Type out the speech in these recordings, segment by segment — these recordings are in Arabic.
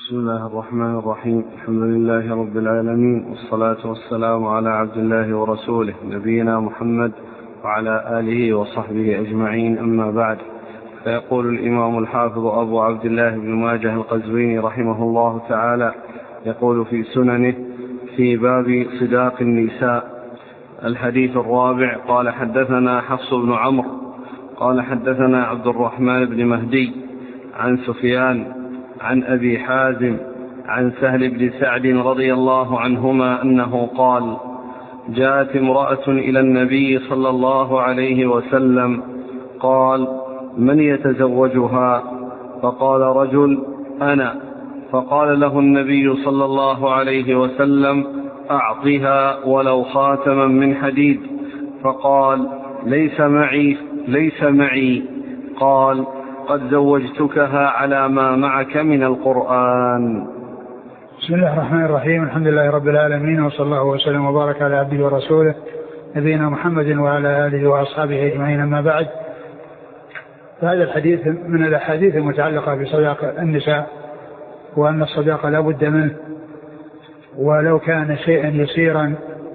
بسم الله الرحمن الرحيم. الحمد لله رب العالمين، والصلاة والسلام على عبد الله ورسوله نبينا محمد وعلى آله وصحبه أجمعين، أما بعد. فيقول الإمام الحافظ أبو عبد الله بن ماجه القزويني رحمه الله تعالى، يقول في سننه في باب صداق النساء: الحديث الرابع. قال حدثنا حفص بن عمرو قال حدثنا عبد الرحمن بن مهدي عن سفيان عن أبي حازم عن سهل بن سعد رضي الله عنهما أنه قال: جاءت امرأة إلى النبي صلى الله عليه وسلم قال: من يتزوجها؟ فقال رجل: أنا. فقال له النبي صلى الله عليه وسلم: أعطها ولو خاتما من حديد. فقال: ليس معي. قال: قد زوجتكها على ما معك من القرآن. بسم الله الرحمن الرحيم. الحمد لله رب العالمين، وصلى الله وسلم وبارك على عبده ورسوله نبينا محمد وعلى آله وأصحابه أجمعين، أما بعد. فهذا الحديث من الأحاديث المتعلقة بصداق النساء، وأن الصداق لا بد منه ولو كان شيئا يسيرا،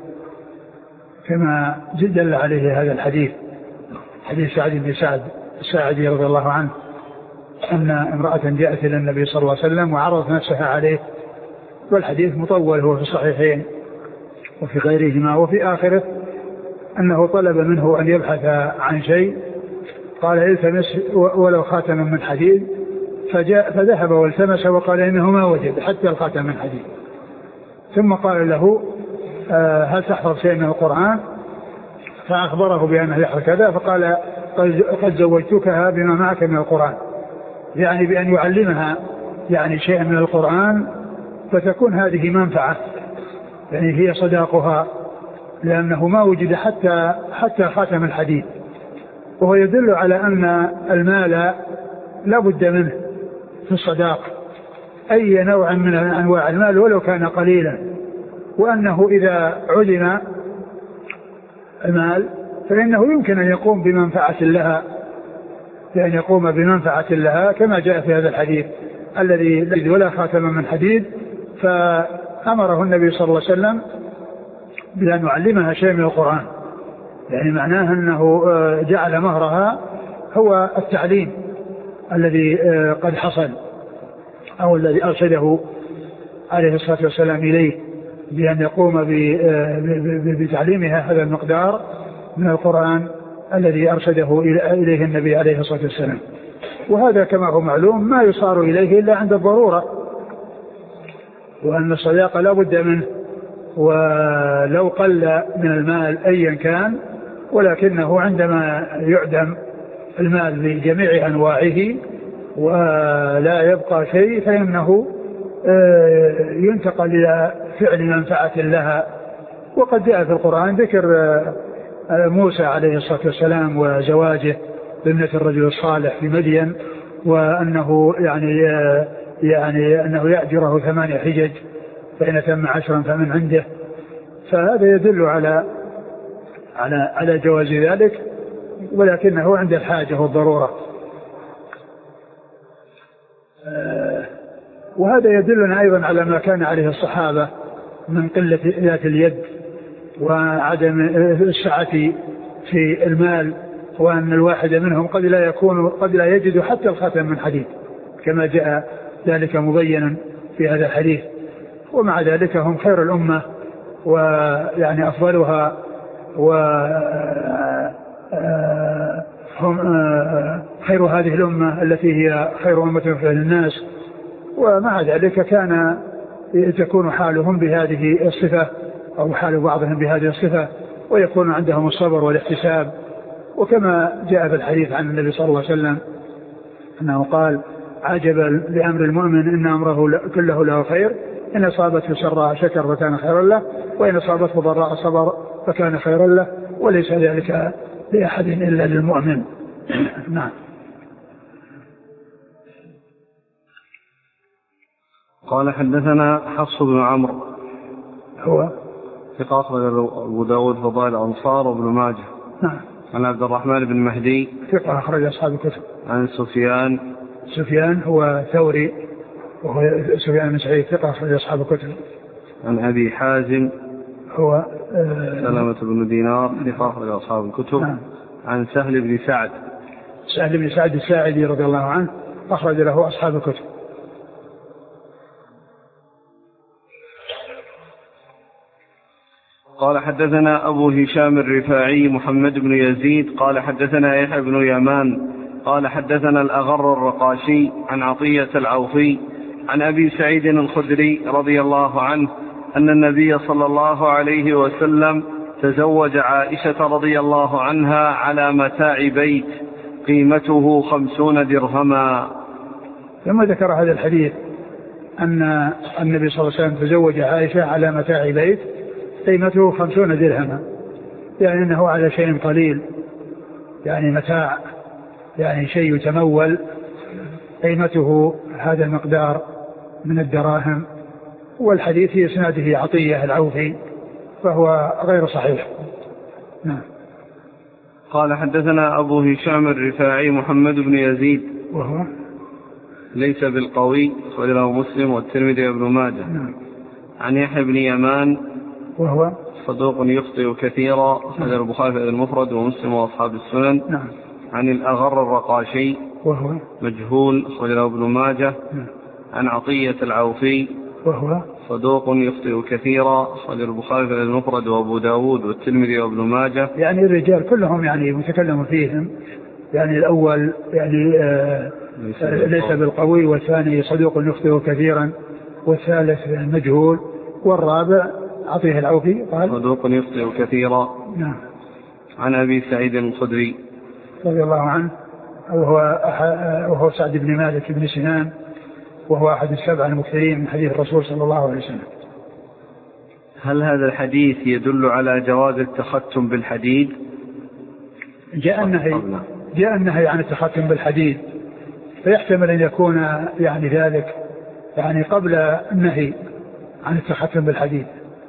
كما دل عليه هذا الحديث، حديث سعد بن سعد الساعدي رضي الله عنه، أن امرأة جاءت إلى النبي صلى الله عليه وسلم وعرضت نفسها عليه، والحديث مطول، هو في الصحيحين وفي غيرهما. وفي آخره أنه طلب منه أن يبحث عن شيء، قال: التمس ولو خاتما من حديد. فذهب والتمس وقال إنه ما وجد حتى الخاتم من حديد. ثم قال له: هل تحفظ شيء من القرآن؟ فأخبره بأنه يحفظ كذا، فقال: قد زوجتكها بما معك من القرآن، يعني بأن يعلمها يعني شيئا من القرآن، فتكون هذه منفعة، يعني هي صداقها، لأنه ما وجد حتى خاتم الحديد. وهو يدل على أن المال لا بد منه في الصداق، أي نوع من أنواع المال ولو كان قليلا، وأنه إذا علم المال فإنه يمكن أن يقوم بمنفعة لها، لأن يقوم بمنفعة لها، كما جاء في هذا الحديث الذي ولا خاتم من حديد. فأمره النبي صلى الله عليه وسلم بأن يعلمها شيء من القرآن، يعني معناه أنه جعل مهرها هو التعليم الذي قد حصل، أو الذي أرشده عليه الصلاة والسلام إليه، بأن يقوم بتعليمها هذا المقدار من القرآن الذي أرشده إليه النبي عليه الصلاة والسلام. وهذا كما هو معلوم ما يصار إليه إلا عند الضرورة، وأن الصداق لا بد منه ولو قل من المال أيا كان، ولكنه عندما يعدم المال بجميع أنواعه ولا يبقى شيء فإنه ينتقل إلى فعل منفعة لها. وقد جاء في القرآن ذكر موسى عليه الصلاة والسلام وزواجه بابنة الرجل الصالح في مدين، وأنه يعني أنه يأجره 8 حجج، فإن تم 10 فمن عنده. فهذا يدل على جواز ذلك، ولكنه عند الحاجة والضرورة. وهذا يدلنا أيضا على ما كان عليه الصحابة من قلة ذات اليد وعدم السعة في المال، وأن الواحد منهم قد لا يجد حتى الخاتم من حديد، كما جاء ذلك مبينا في هذا الحديث. ومع ذلك هم خير الأمة، ويعني أفضلها، هم خير هذه الأمة التي هي خير أمة في الناس. ومع ذلك تكون حالهم بهذه الصفة، أو حال بعضهم بهذه الصفة، ويكون عندهم الصبر والاحتساب. وكما جاء في الحديث عن النبي صلى الله عليه وسلم أنه قال: عجبا لأمر المؤمن إن أمره كله له خير، إن أصابته سراء شكر فكان خيرا له، وإن أصابته ضراء صبر فكان خيرا له، وليس ذلك لأحد إلا للمؤمن. نعم. قال حدثنا حفص بن عمرو، هو ثقة أخرج أبو داود فضائل الأنصار وابن ماجه. نعم. عن عبد الرحمن بن مهدي، ثقة أخرج أصحاب الكتب. عن سفيان هو ثوري وهو سفيان بن سعيد ثقة أخرج أصحاب الكتب. عن أبي حازم هو سلمة بن دينار ثقة أخرج أصحاب الكتب. نعم. عن سهل بن سعد الساعدي رضي الله عنه أخرج له أصحاب الكتب. قال حدثنا أبو هشام الرفاعي محمد بن يزيد قال حدثنا يحيى بن يمان قال حدثنا الأغر الرقاشي عن عطية العوفي عن أبي سعيد الخدري رضي الله عنه أن النبي صلى الله عليه وسلم تزوج عائشة رضي الله عنها على متاع بيت قيمته 50 درهما. ثم ذكر هذا الحديث أن النبي صلى الله عليه وسلم تزوج عائشة على متاع بيت قيمته 50 درهما، يعني أنه على شيء قليل، يعني متاع، يعني شيء يتمول، قيمته هذا المقدار من الدراهم. والحديث في إسناده عطية العوفي فهو غير صحيح. نعم. قال حدثنا أبو هشام الرفاعي محمد بن يزيد وهو ليس بالقوي وله مسلم والترمذي وابن ماجه. نعم. عن يحيى بن يمان وهو صدوق يخطئ كثيرا أخرج البخاري في المفرد ومسلم وأصحاب السنن. نعم. عن الأغر الرقاشي وهو مجهول أخرج له ابن ماجه. نعم. عن عطية العوفي وهو صدوق يخطئ كثيرا أخرج البخاري في المفرد وأبو داود والترمذي وابن ماجه. يعني الرجال كلهم يعني متكلم فيهم، يعني الأول يعني ليس بالقوي، والثاني صدوق يخطئ كثيرا، والثالث مجهول، والرابع عطيه العوفي قال صدوق يخطئ كثيرا. نعم. عن أبي سعيد الخدري رضي الله عنه وهو سعد بن مالك بن سنان، وهو أحد السبع المكثرين من حديث الرسول صلى الله عليه وسلم. هل هذا الحديث يدل على جواز التختم بالحديد؟ جاء النهي عن التختم بالحديد، فيحتمل أن يكون يعني ذلك يعني قبل النهي عن التختم بالحديد.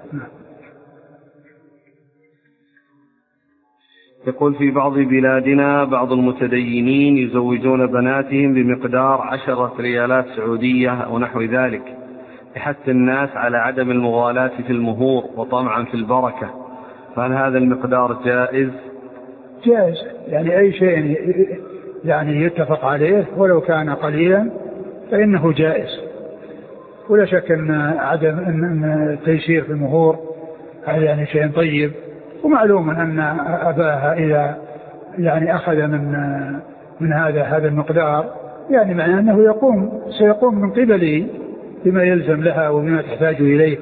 يقول في بعض بلادنا بعض المتدينين يزوجون بناتهم بمقدار 10 ريالات سعودية أو نحو ذلك لحث الناس على عدم المغالاة في المهور وطمعا في البركة، فهل هذا المقدار جائز؟ جائز، يعني أي شيء يعني يتفق عليه ولو كان قليلا فإنه جائز، ولا شك أن عدم أن التيسير في المهور هذا يعني شيء طيب. ومعلوم أن أباها إذا يعني أخذ من هذا المقدار يعني معناه أنه سيقوم من قبله بما يلزم لها وبما تحتاج إليه.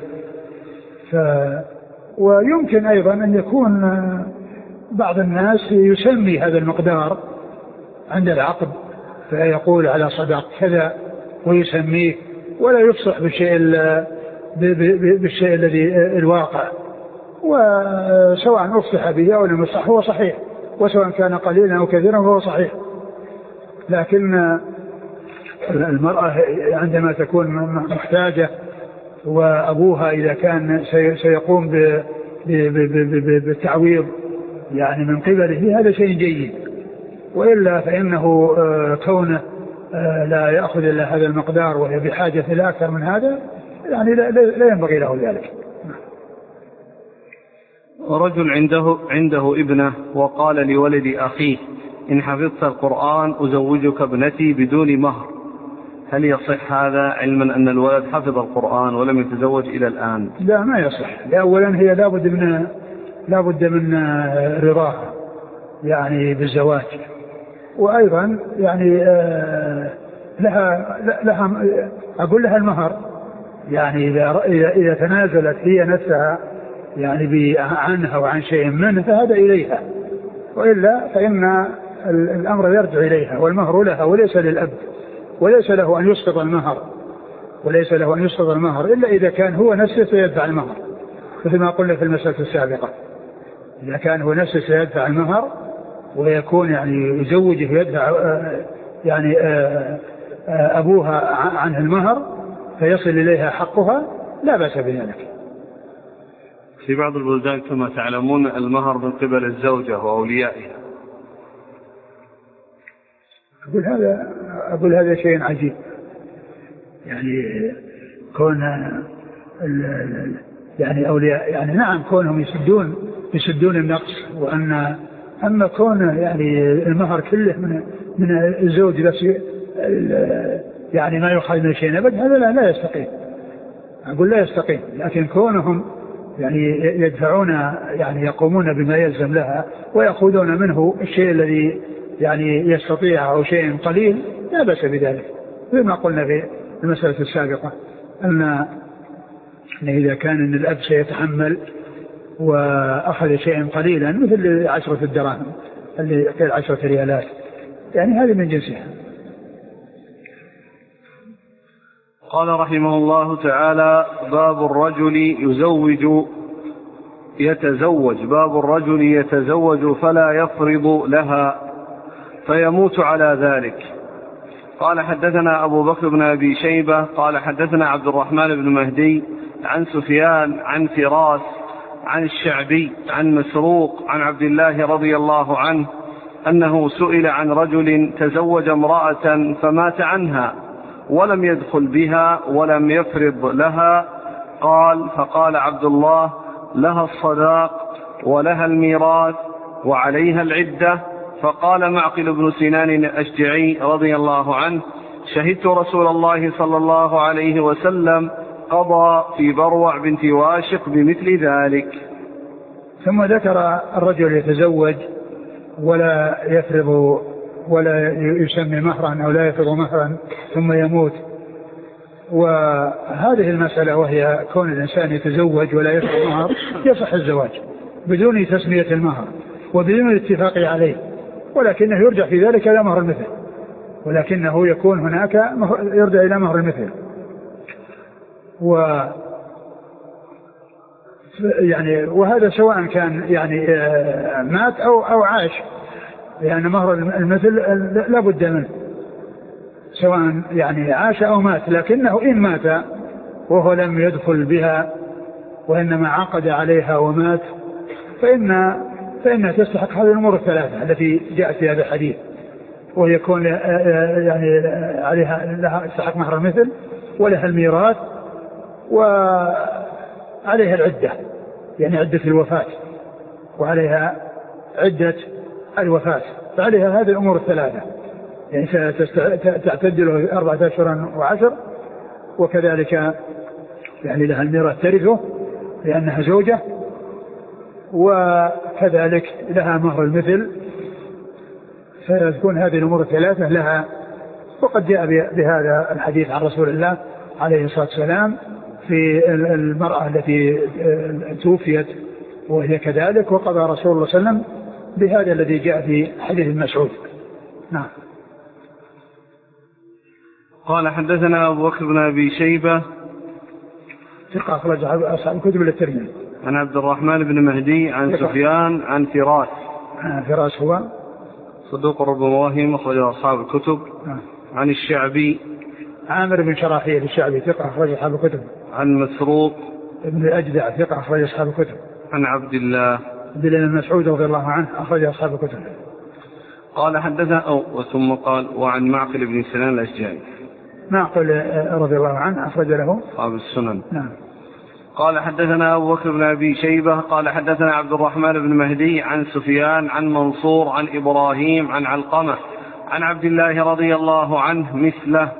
ويمكن أيضا أن يكون بعض الناس يسمي هذا المقدار عند العقد، فيقول على صدق كذا ويسميه، ولا يفصح بالشيء الذي الواقع، وسواء أفصح به أو لم يفصح هو صحيح، وسواء كان قليلا أو كثيرا فهو صحيح. لكن المرأة عندما تكون محتاجة وأبوها إذا كان سيقوم بالتعويض يعني من قبله هذا شيء جيد، وإلا فإنه كونه لا يأخذ إلا هذا المقدار وهي بحاجة إلى أكثر من هذا يعني لا ينبغي له ذلك. ورجل عنده ابنة وقال لولد أخيه إن حفظت القرآن أزوجك ابنتي بدون مهر، هل يصح هذا علما أن الولد حفظ القرآن ولم يتزوج إلى الآن؟ لا، ما يصح. أولا هي لابد من رضاها يعني بالزواج، وأيضا يعني أقول لها المهر، يعني إذا تنازلت هي نفسها يعني عنها وعن شيء منه فهذا إليها، وإلا فإن الأمر يرجع إليها، والمهر لها وليس للأب، وليس له أن يسقط المهر إلا إذا كان هو نفسه سيدفع المهر، مثل ما قلنا في المسألة السابقة. إذا كان هو نفسه سيدفع المهر ويكون يعني يزوجه يدفع يعني أبوها عنه المهر فيصل إليها حقها لا بأس بذلك. في بعض البلدان كما تعلمون المهر من قبل الزوجة وأوليائها. أقول هذا شيء عجيب، يعني كون يعني أولياء يعني نعم كونهم يسدون النقص، وأن أما كون يعني المهر كله من الزوج بس يعني ما يخرج من شيء أبدا، هذا لا يستقيم، أقول لا يستقيم. لكن كونهم يعني يدفعون يعني يقومون بما يلزم لها ويأخذون منه الشيء الذي يعني يستطيع أو شيء قليل لا بأس بذلك، مثل ما قلنا في المسألة السابقة أن إذا كان الأب سيتحمل وأخذ شيئا قليلا مثل 10 دراهم اللي قيل 10 ريالات، يعني هذه من جنسها. قال رحمه الله تعالى: باب الرجل يتزوج فلا يفرض لها فيموت على ذلك. قال حدثنا أبو بكر بن أبي شيبة قال حدثنا عبد الرحمن بن مهدي عن سفيان عن فراس عن الشعبي عن مسروق عن عبد الله رضي الله عنه أنه سئل عن رجل تزوج امرأة فمات عنها ولم يدخل بها ولم يفرض لها، فقال عبد الله: لها الصداق ولها الميراث وعليها العدة. فقال معقل بن سنان الأشجعي رضي الله عنه: شهدت رسول الله صلى الله عليه وسلم قضى في بروع بنت واشق بمثل ذلك. ثم ذكر الرجل يتزوج ولا يفرض ولا يسمي مهرا أو لا يفرض مهرا ثم يموت. وهذه المسألة وهي كون الإنسان يتزوج ولا يفرض مهر يصح الزواج بدون تسمية المهر وبدون الاتفاق عليه، ولكنه يرجع في ذلك إلى مهر المثل، ولكنه يكون هناك يرجع إلى مهر المثل. يعني وهذا سواء كان يعني مات أو عاش، لأن مهر المثل لا بد منه سواء يعني عاش أو مات. لكنه إن مات وهو لم يدخل بها وإنما عقد عليها ومات فإنها تستحق هذه الأمور الثلاثة التي جاءت في هذا الحديث، ويكون يعني لها تستحق مهر المثل ولها الميراث وعليها العدة، يعني عدة الوفاة، وعليها عدة الوفاة، فعليها هذه الأمور الثلاثة، يعني تعتد له 4 أشهر و10، وكذلك يعني لها الميراث ترثه لأنها زوجة، وكذلك لها مهر المثل، فتكون هذه الأمور الثلاثة لها. وقد جاء بهذا الحديث عن رسول الله عليه الصلاة والسلام في المرأة التي توفيت وهي كذلك، وقضى رسول الله صلى الله عليه وسلم بهذا الذي جاء في حديث مسعود. نعم. قال حدثنا أبو بكر بن أبي شيبة ثقة أخرج أصحاب الكتب الترمذي. عن عبد الرحمن بن مهدي عن سفيان عن فراس. فراس هو صدوق ربما وهم أخرجه أصحاب الكتب. عن الشعبي عامر بن شراحيل الشعبي ثقة أخرج أصحاب الكتب. عن مسروق ابن الأجدع ثقة أخرج أصحاب الكتب. عن عبد الله بن مسعود رضي الله عنه أخرج أصحاب الكتب. قال حدثنا ثم قال: وعن معقل بن سنان الأشجعي. معقل رضي الله عنه أخرج له أصحاب السنن. نعم. قال حدثنا أبو بكر بن أبي شيبة قال حدثنا عبد الرحمن بن مهدي عن سفيان عن منصور عن إبراهيم عن علقمة عن عبد الله رضي الله عنه مثله.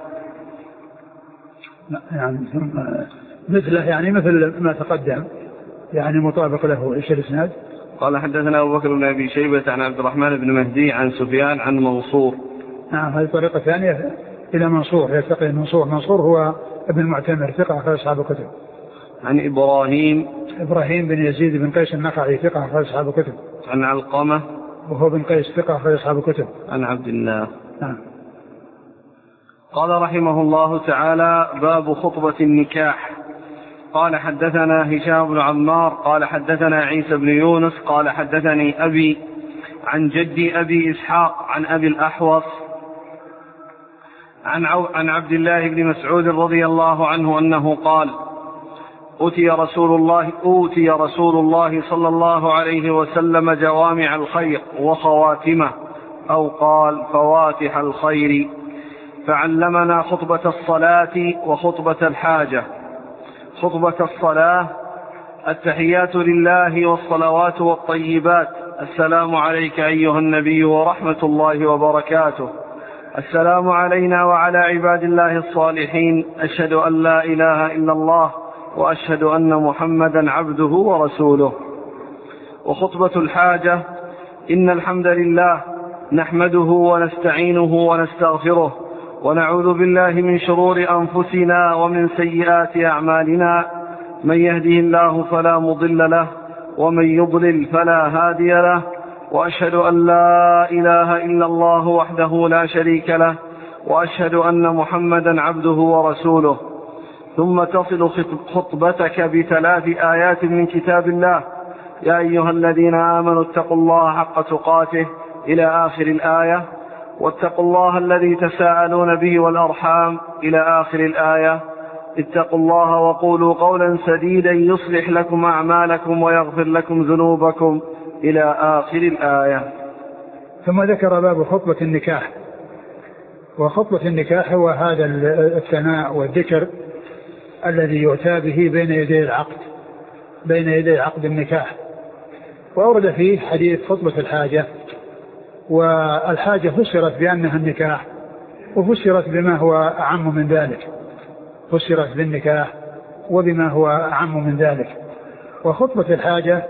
يعني مثله يعني مثل ما تقدم، يعني مطابق له. إيش الإسناد؟ قال حدثنا أبو بكر بن أبي شيبة عن عبد الرحمن بن مهدي عن سفيان عن منصور. نعم، هذه طريقة ثانية إلى منصور، يلتقي منصور هو ابن معتمر ثقة أخرج أصحاب الكتب. عن إبراهيم بن يزيد بن قيس النخعي ثقة أخرج أصحاب الكتب. عن علقمة وهو بن قيس ثقة أخرج أصحاب الكتب. عن عبد الله. نعم. قال رحمه الله تعالى: باب خطبة النكاح. قال حدثنا هشام بن عمار قال حدثنا عيسى بن يونس قال حدثني أبي عن جدي أبي إسحاق عن أبي الأحوص عن عبد الله بن مسعود رضي الله عنه أنه قال: أوتي رسول الله صلى الله عليه وسلم جوامع الخير وخواتمه، أو قال فواتح الخير، فعلمنا خطبة الصلاة وخطبة الحاجة. خطبة الصلاة: التحيات لله والصلوات والطيبات، السلام عليك أيها النبي ورحمة الله وبركاته، السلام علينا وعلى عباد الله الصالحين، أشهد أن لا إله إلا الله وأشهد أن محمدا عبده ورسوله. وخطبة الحاجة: إن الحمد لله نحمده ونستعينه ونستغفره ونعوذ بالله من شرور أنفسنا ومن سيئات أعمالنا، من يهده الله فلا مضل له ومن يضلل فلا هادي له، وأشهد أن لا إله إلا الله وحده لا شريك له، وأشهد أن محمدا عبده ورسوله. ثم تصل خطبتك بثلاث آيات من كتاب الله: يا أيها الذين آمنوا اتقوا الله حق تقاته إلى آخر الآية، واتقوا الله الذي تساءلون به والأرحام إلى آخر الآية، اتقوا الله وقولوا قولا سديدا يصلح لكم أعمالكم ويغفر لكم ذنوبكم إلى آخر الآية. ثم ذكر باب خطبة النكاح. وخطبة النكاح هو هذا الثناء والذكر الذي يؤتى به بين يدي عقد النكاح. وأورد فيه حديث خطبة الحاجة، والحاجة فسرت بأنها النكاح، وفسرت بما هو أعم من ذلك، فسرت بالنكاح وبما هو أعم من ذلك. وخطبة الحاجة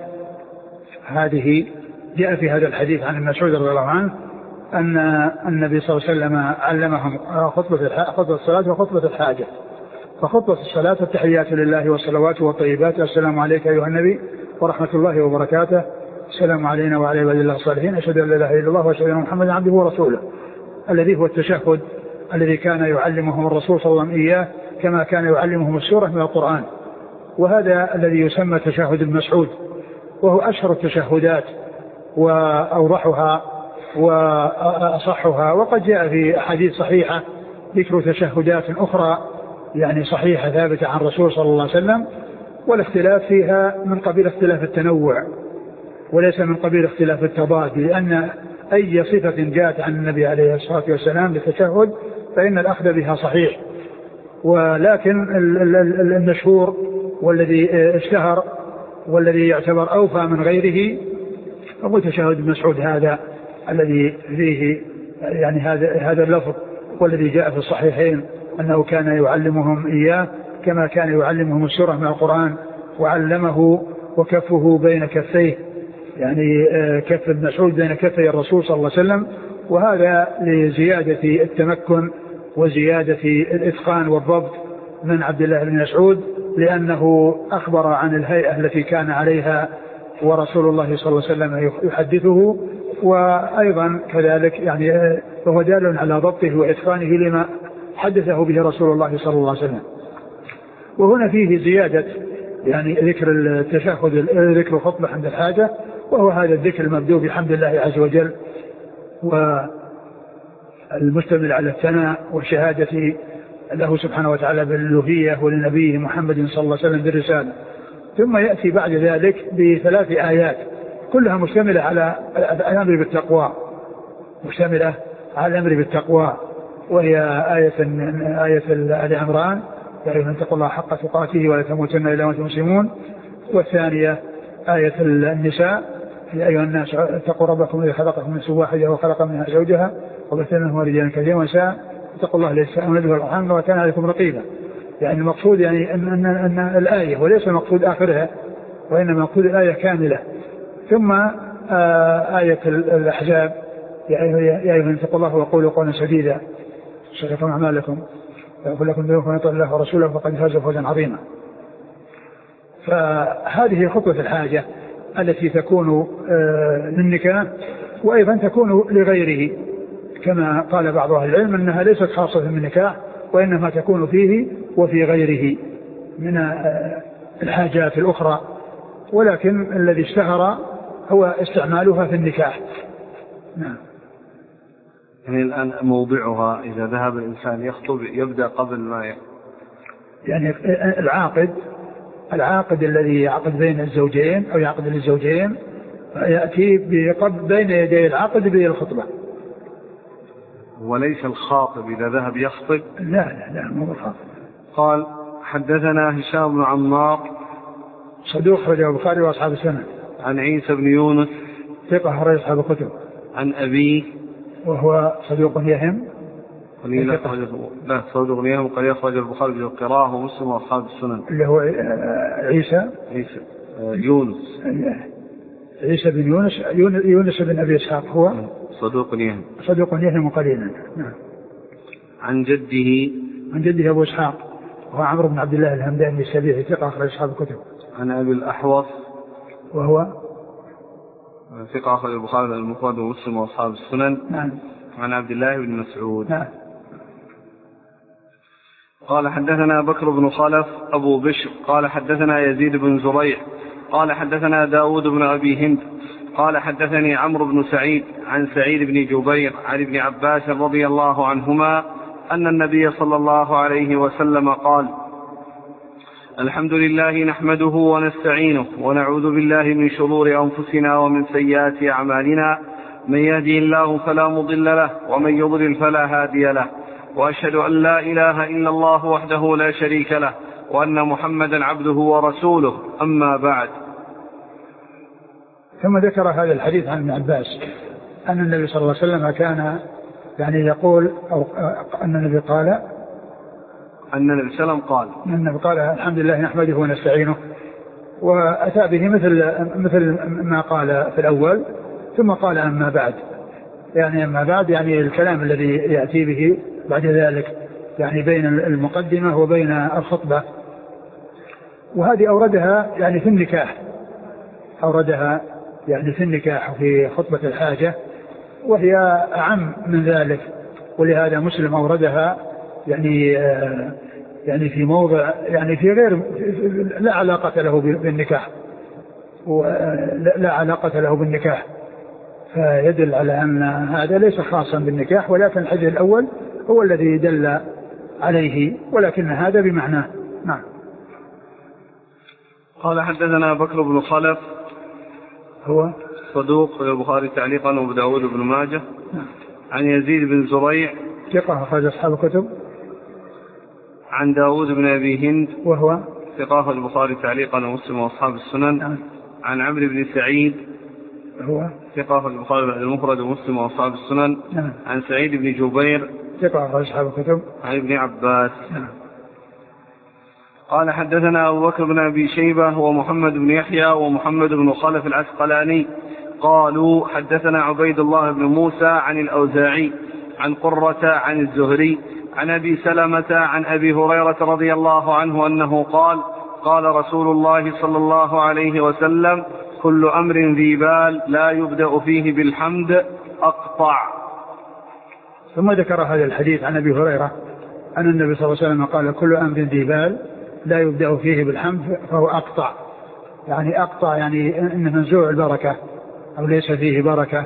هذه جاء في هذا الحديث عن ابن مسعود رضي الله عنه أن النبي صلى الله عليه وسلم علمهم خطبة الصلاة وخطبة الحاجة. فخطبة الصلاة: التحيات لله والصلوات والطيبات، السلام عليك أيها النبي ورحمة الله وبركاته، السلام علينا وعلى عباد الله الصالحين، أشهد أن لا إله إلا الله وأشهد أن محمدا عبده ورسوله، الذي هو التشهد الذي كان يعلمهم الرسول صلى الله عليه وسلم إياه كما كان يعلمهم السورة من القرآن. وهذا الذي يسمى تشهد المسعود، وهو أشهر التشهدات وأوضحها وأصحها. وقد جاء في أحاديث صحيحة ذكر تشهدات أخرى يعني صحيحة ثابتة عن الرسول صلى الله عليه وسلم، والاختلاف فيها من قبيل اختلاف التنوع وليس من قبيل اختلاف التضاد، لأن أي صفة جاءت عن النبي عليه الصلاة والسلام للتشهد فإن الأخذ بها صحيح. ولكن المشهور والذي اشتهر والذي يعتبر أوفى من غيره هو تشهد المسعود، هذا الذي فيه يعني هذا اللفظ والذي جاء في الصحيحين أنه كان يعلمهم إياه كما كان يعلمهم السورة من القرآن، وعلمه وكفه بين كفيه، يعني كف ابن مسعود بين كفي الرسول صلى الله عليه وسلم. وهذا لزيادة التمكن وزيادة الإتقان والضبط من عبد الله بن مسعود، لأنه أخبر عن الهيئة التي كان عليها ورسول الله صلى الله عليه وسلم يحدثه. وأيضا كذلك يعني فهو دال على ضبطه وإتقانه لما حدثه به رسول الله صلى الله عليه وسلم. وهنا فيه زيادة يعني ذكر التشهد، ذكر الخطبة عند الحاجة، وهو هذا الذكر المبدوء بحمد الله عز وجل والمشتمل على الثناء والشهادة له سبحانه وتعالى بالألوهية ولنبيه محمد صلى الله عليه وسلم بالرسالة. ثم يأتي بعد ذلك بثلاث آيات كلها مشتملة على الأمر بالتقوى، مشتملة على الأمر بالتقوى، وهي آية آل عمران: يا أيها اتقوا الله حق تقاته ولا تموتن إلا وأنتم مسلمون. والثانية آية النساء: يا أيها الناس اتقوا ربكم الذي خلقكم من نفس واحدة وخلق منها زوجها وبث منهما رجالا كثيرا ونساء اتقوا الله الذي تساءلون به والأرحام وكان عليكم رقيبا. يعني المقصود يعني أن الآية وليس المقصود آخرها، وإنما مقصود الآية كاملة. ثم آية الأحزاب: يا أيها اتقوا الله وقولوا قولا سديدا يصلح لكم أعمالكم ويغفر لكم ذنوبكم ومن يطع الله ورسوله فقد فاز فوزا عظيما. فهذه خطبة الحاجة التي تكون للنكاح، وأيضا تكون لغيره، كما قال بعض أهل العلم أنها ليست خاصة بالنكاح وإنما تكون فيه وفي غيره من الحاجات الأخرى، ولكن الذي اشتهر هو استعمالها في النكاح. نعم. يعني الآن موضعها إذا ذهب الإنسان يخطب يبدأ قبل ما يعني العاقد الذي يعقد بين الزوجين أو يعقد للزوجين يأتي بين يدي العقد بالخطبة. وليس الخاطب إذا ذهب يخطب؟ لا مو الخاطب. قال حدثنا هشام بن عمار صدوق أخرجه البخاري وأصحاب السنن. عن عيسى بن يونس ثقة أخرج أصحاب الكتب. عن أبيه وهو صدوق يهم صدوق يهم قد يخرج البخاري بالقراءة ومسلم وأصحاب السنن. اللي هو عيسى بن يونس بن أبي إسحاق هو صدوق يهم قليلا. نعم. عن جده أبو إسحاق وهو عمرو بن عبد الله الهمداني السبيعي ثقة أخرج أصحاب الكتب. عن أبي الأحوص وهو ثقة أخرج البخاري المفرد ومسلم وأصحاب السنن. نعم. عن عبد الله بن مسعود. نعم. قال حدثنا بكر بن خلف أبو بشر قال حدثنا يزيد بن زريع قال حدثنا داود بن أبي هند قال حدثني عمرو بن سعيد عن سعيد بن جبير عن ابن عباس رضي الله عنهما أن النبي صلى الله عليه وسلم قال الحمد لله نحمده ونستعينه ونعوذ بالله من شرور أنفسنا ومن سيئات أعمالنا من يهدي الله فلا مضل له ومن يضلل فلا هادي له وأشهد أن لا إله إلا الله وحده لا شريك له وأن محمدا عبده ورسوله أما بعد. ثم ذكر هذا الحديث عن ابن عباس أن النبي صلى الله عليه وسلم كان يعني يقول أو أن النبي قال الحمد لله نحمده ونستعينه وأتى به مثل ما قال في الأول ثم قال أما بعد يعني الكلام الذي يأتي به بعد ذلك يعني بين المقدمة وبين الخطبة. وهذه أوردها يعني في النكاح في خطبة الحاجة وهي أعم من ذلك ولهذا مسلم أوردها يعني في موضع يعني في غير لا علاقة له بالنكاح فيدل على أن هذا ليس خاصا بالنكاح ولكن الحديث الأول هو الذي دل عليه ولكن هذا بمعناه. نعم. قال حدثنا بكر بن خلف هو صدوق في البخاري تعليقا وابو داود بن ماجه. نعم. عن يزيد بن زريع ثقة أخرج أصحاب الكتب. عن داود بن أبي هند وهو ثقة في البخاري تعليقا ومسلم وأصحاب السنن. نعم. عن عمرو بن سعيد هو ثقة في البخاري المفرد ومسلم وأصحاب السنن. نعم. عن سعيد بن جبير ثقة أخرج أصحاب الكتب. عن ابن عباس. نعم. قال حدثنا أبو بكر بن أبي شيبة ومحمد بن يحيى ومحمد بن خلف العسقلاني قالوا حدثنا عبيد الله بن موسى عن الأوزاعي عن قرة عن الزهري عن أبي سلمة عن أبي هريرة رضي الله عنه أنه قال رسول الله صلى الله عليه وسلم كل أمر ذي بال لا يبدأ فيه بالحمد أقطع. ثم ذكر هذا الحديث عن أبي هريرة أن النبي صلى الله عليه وسلم قال كل أمر ذي بال لا يبدأ فيه بالحمد فهو أقطع يعني إنه منزوع البركة أو ليس فيه بركة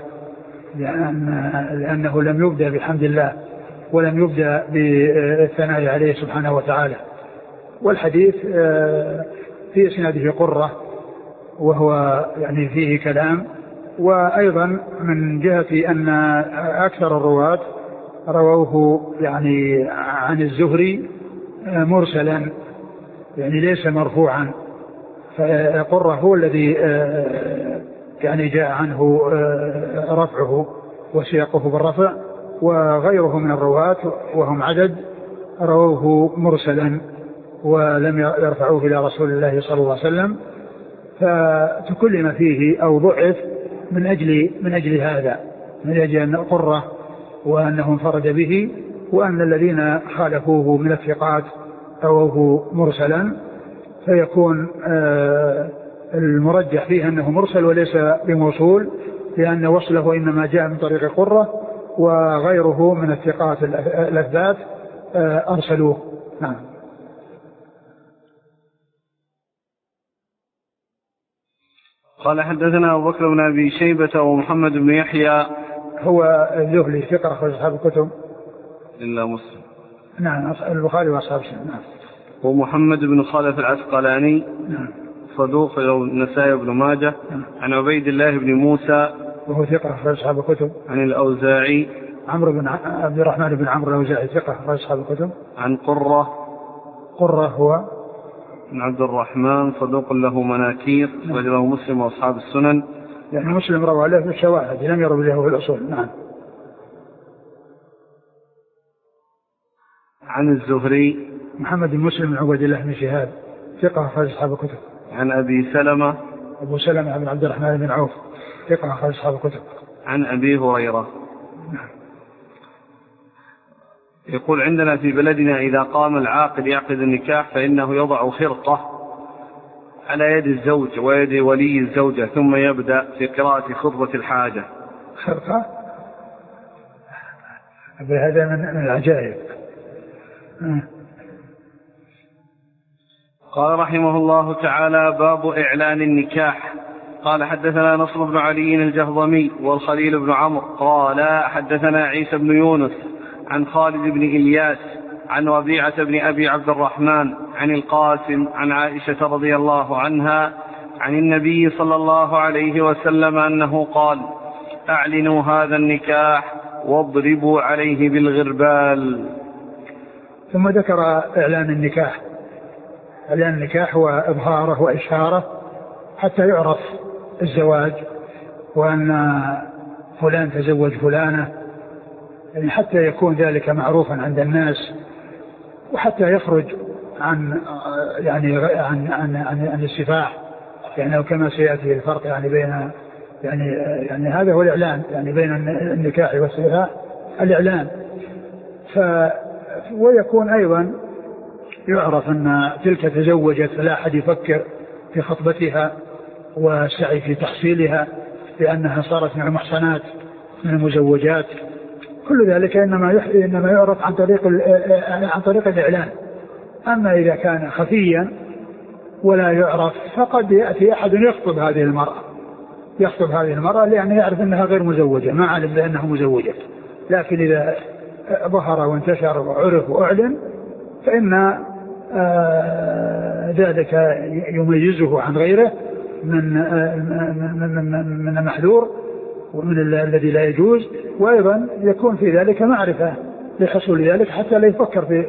لأنه لم يبدأ بحمد الله ولم يبدأ بالثناء عليه سبحانه وتعالى. والحديث في إسناده قرة وهو يعني فيه كلام وأيضا من جهة أن أكثر الرواة رووه يعني عن الزهري مرسلا يعني ليس مرفوعا فقرة هو الذي يعني جاء عنه رفعه وسياقه بالرفع وغيره من الرواة وهم عدد رووه مرسلا ولم يرفعوه إلى رسول الله صلى الله عليه وسلم فتكلم فيه أو ضعف من أجل هذا من أجل أن قرة وأنه انفرد به وأن الذين خالفوه من الثقات رووه مرسلا فيكون المرجح فيه أنه مرسل وليس بموصول لأن وصله إنما جاء من طريق قرة وغيره من الثقات الأثبات أرسلوه. نعم. قال حدثنا أبو بكر بن أبي شيبة ومحمد بن يحيى هو الذهلي ثقة أخرج أصحاب الكتب إلا مسلم. نعم البخاري وأصحاب السنن. نعم. ومحمد بن خلف العسقلاني. نعم. صدوق في النسائي بن ماجه. نعم. عن عبيد الله بن موسى وهو ثقة أخرج أصحاب الكتب. عن الأوزاعي عمرو بن عبد الرحمن بن عمرو الأوزاعي ثقة أخرج أصحاب الكتب. عن قرة هو بن عبد الرحمن صدوق له مناكير أخرجه مسلم وأصحاب السنن. يعني مسلم روى له بالشواهد لم يروي له في الأصول. نعم. عن الزهري محمد بن مسلم بن عبد الله بن شهاب ثقة أخرج أصحاب الكتب. عن أبي سلمة أبو سلمة بن عبد الرحمن بن عوف ثقة أخرج أصحاب الكتب. عن أبي هريرة. يقول عندنا في بلدنا إذا قام العاقد يعقد النكاح فإنه يضع خرقة على يد الزوج ويد ولي الزوجة ثم يبدأ في قراءة خطبة الحاجة. خرقة هذا من العجائب. قال رحمه الله تعالى: باب إعلان النكاح. قال حدثنا نصر بن علي الجهضمي والخليل بن عمرو قال حدثنا عيسى بن يونس عن خالد بن إلياس عن ربيعة بن أبي عبد الرحمن عن القاسم عن عائشة رضي الله عنها عن النبي صلى الله عليه وسلم أنه قال: أعلنوا هذا النكاح واضربوا عليه بالغربال. ثم ذكر إعلان النكاح. إعلان النكاح وإظهاره وإشهاره حتى يعرف الزواج وأن فلان تزوج فلانة، يعني حتى يكون ذلك معروفا عند الناس وحتى يخرج عن عن السفاح، يعني كما سيأتي الفرق يعني بين يعني هذا هو الإعلان، يعني بين النكاح والسفاح الإعلان. ويكون أيضا يعرف أن تلك تزوجت فلا أحد يفكر في خطبتها والسعي في تحصيلها لأنها صارت من المحصنات من المزوجات. كل ذلك إنما يعرف عن طريق الإعلان. أما إذا كان خفيا ولا يعرف فقد يأتي أحد يخطب هذه المرأة لأنه يعرف أنها غير مزوجة، ما علم بأنها مزوجة. لكن إذا ظهر وانتشر وعرف وأعلن فإن ذلك يميزه عن غيره من المحذور ومن الذي لا يجوز، وأيضا يكون في ذلك معرفة لحصول ذلك حتى لا يفكر في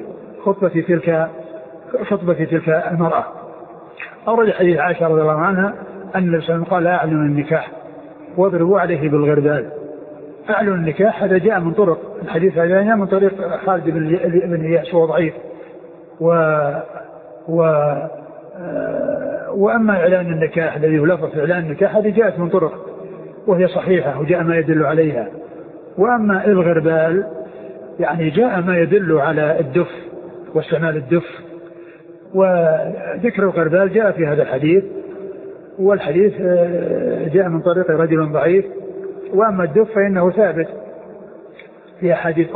خطبة تلك المرأة. أورد حديث عائشة رضي الله عنها أن النبي صلى الله عليه وسلم قال: أعلنوا النكاح واضربوا عليه بالغربال. أعلنوا النكاح هذا جاء من طرق، الحديث هذا جاء من طريق خالد بن إياس وهو ضعيف. وأما إعلان النكاح الذي هو لفظ إعلان النكاح هذه جاءت من طرق وهي صحيحة وجاء ما يدل عليها. وأما الغربال يعني جاء ما يدل على الدف واستعمال الدف، وذكر الغربال جاء في هذا الحديث، والحديث جاء من طريق رجل ضعيف. وأما الدف فإنه ثابت في أحاديث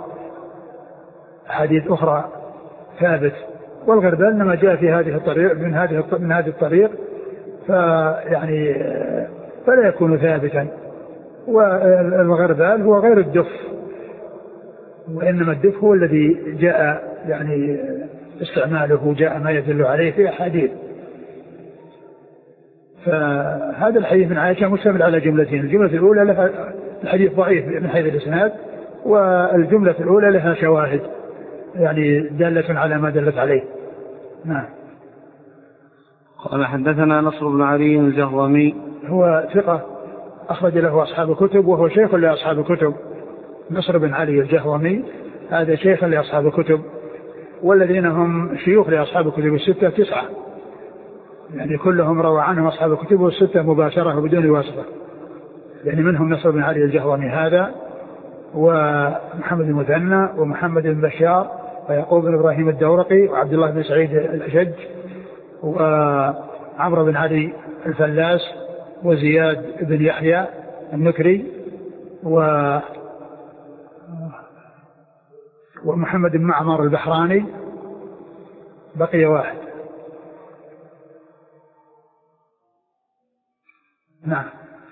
أخرى ثابت، والغربال إنما جاء في هذه الطريق من هذه الطريق فيعني فلا يكون ثابتا. والغربال هو غير الدف، وإنما الدف هو الذي جاء يعني استعماله جاء ما يدل عليه في أحاديث. فهذا الحديث من عائشة مشتمل على جملتين: الجملة الأولى لها الحديث ضعيف من حيث الإسناد، والجملة الأولى لها شواهد يعني دالة على ما دلت عليه. نعم. قال حدثنا نصر بن علي الجهضمي هو ثقة أخرج له أصحاب الكتب وهو شيخ لأصحاب الكتب. نصر بن علي الجهضمي هذا شيخ لأصحاب الكتب، والذين هم شيوخ لأصحاب الكتب الستة 9، يعني كلهم روى عنهم أصحاب الكتب والستة مباشرة وبدون واسطة، يعني منهم نصر بن علي الجهضمي هذا ومحمد المثنى ومحمد بن بشار ويعقوب بن إبراهيم الدورقي وعبد الله بن سعيد الأشج وعمرو بن علي الفلاس وزياد بن يحيى النكري ومحمد بن معمر البحراني. بقي واحد. نعم.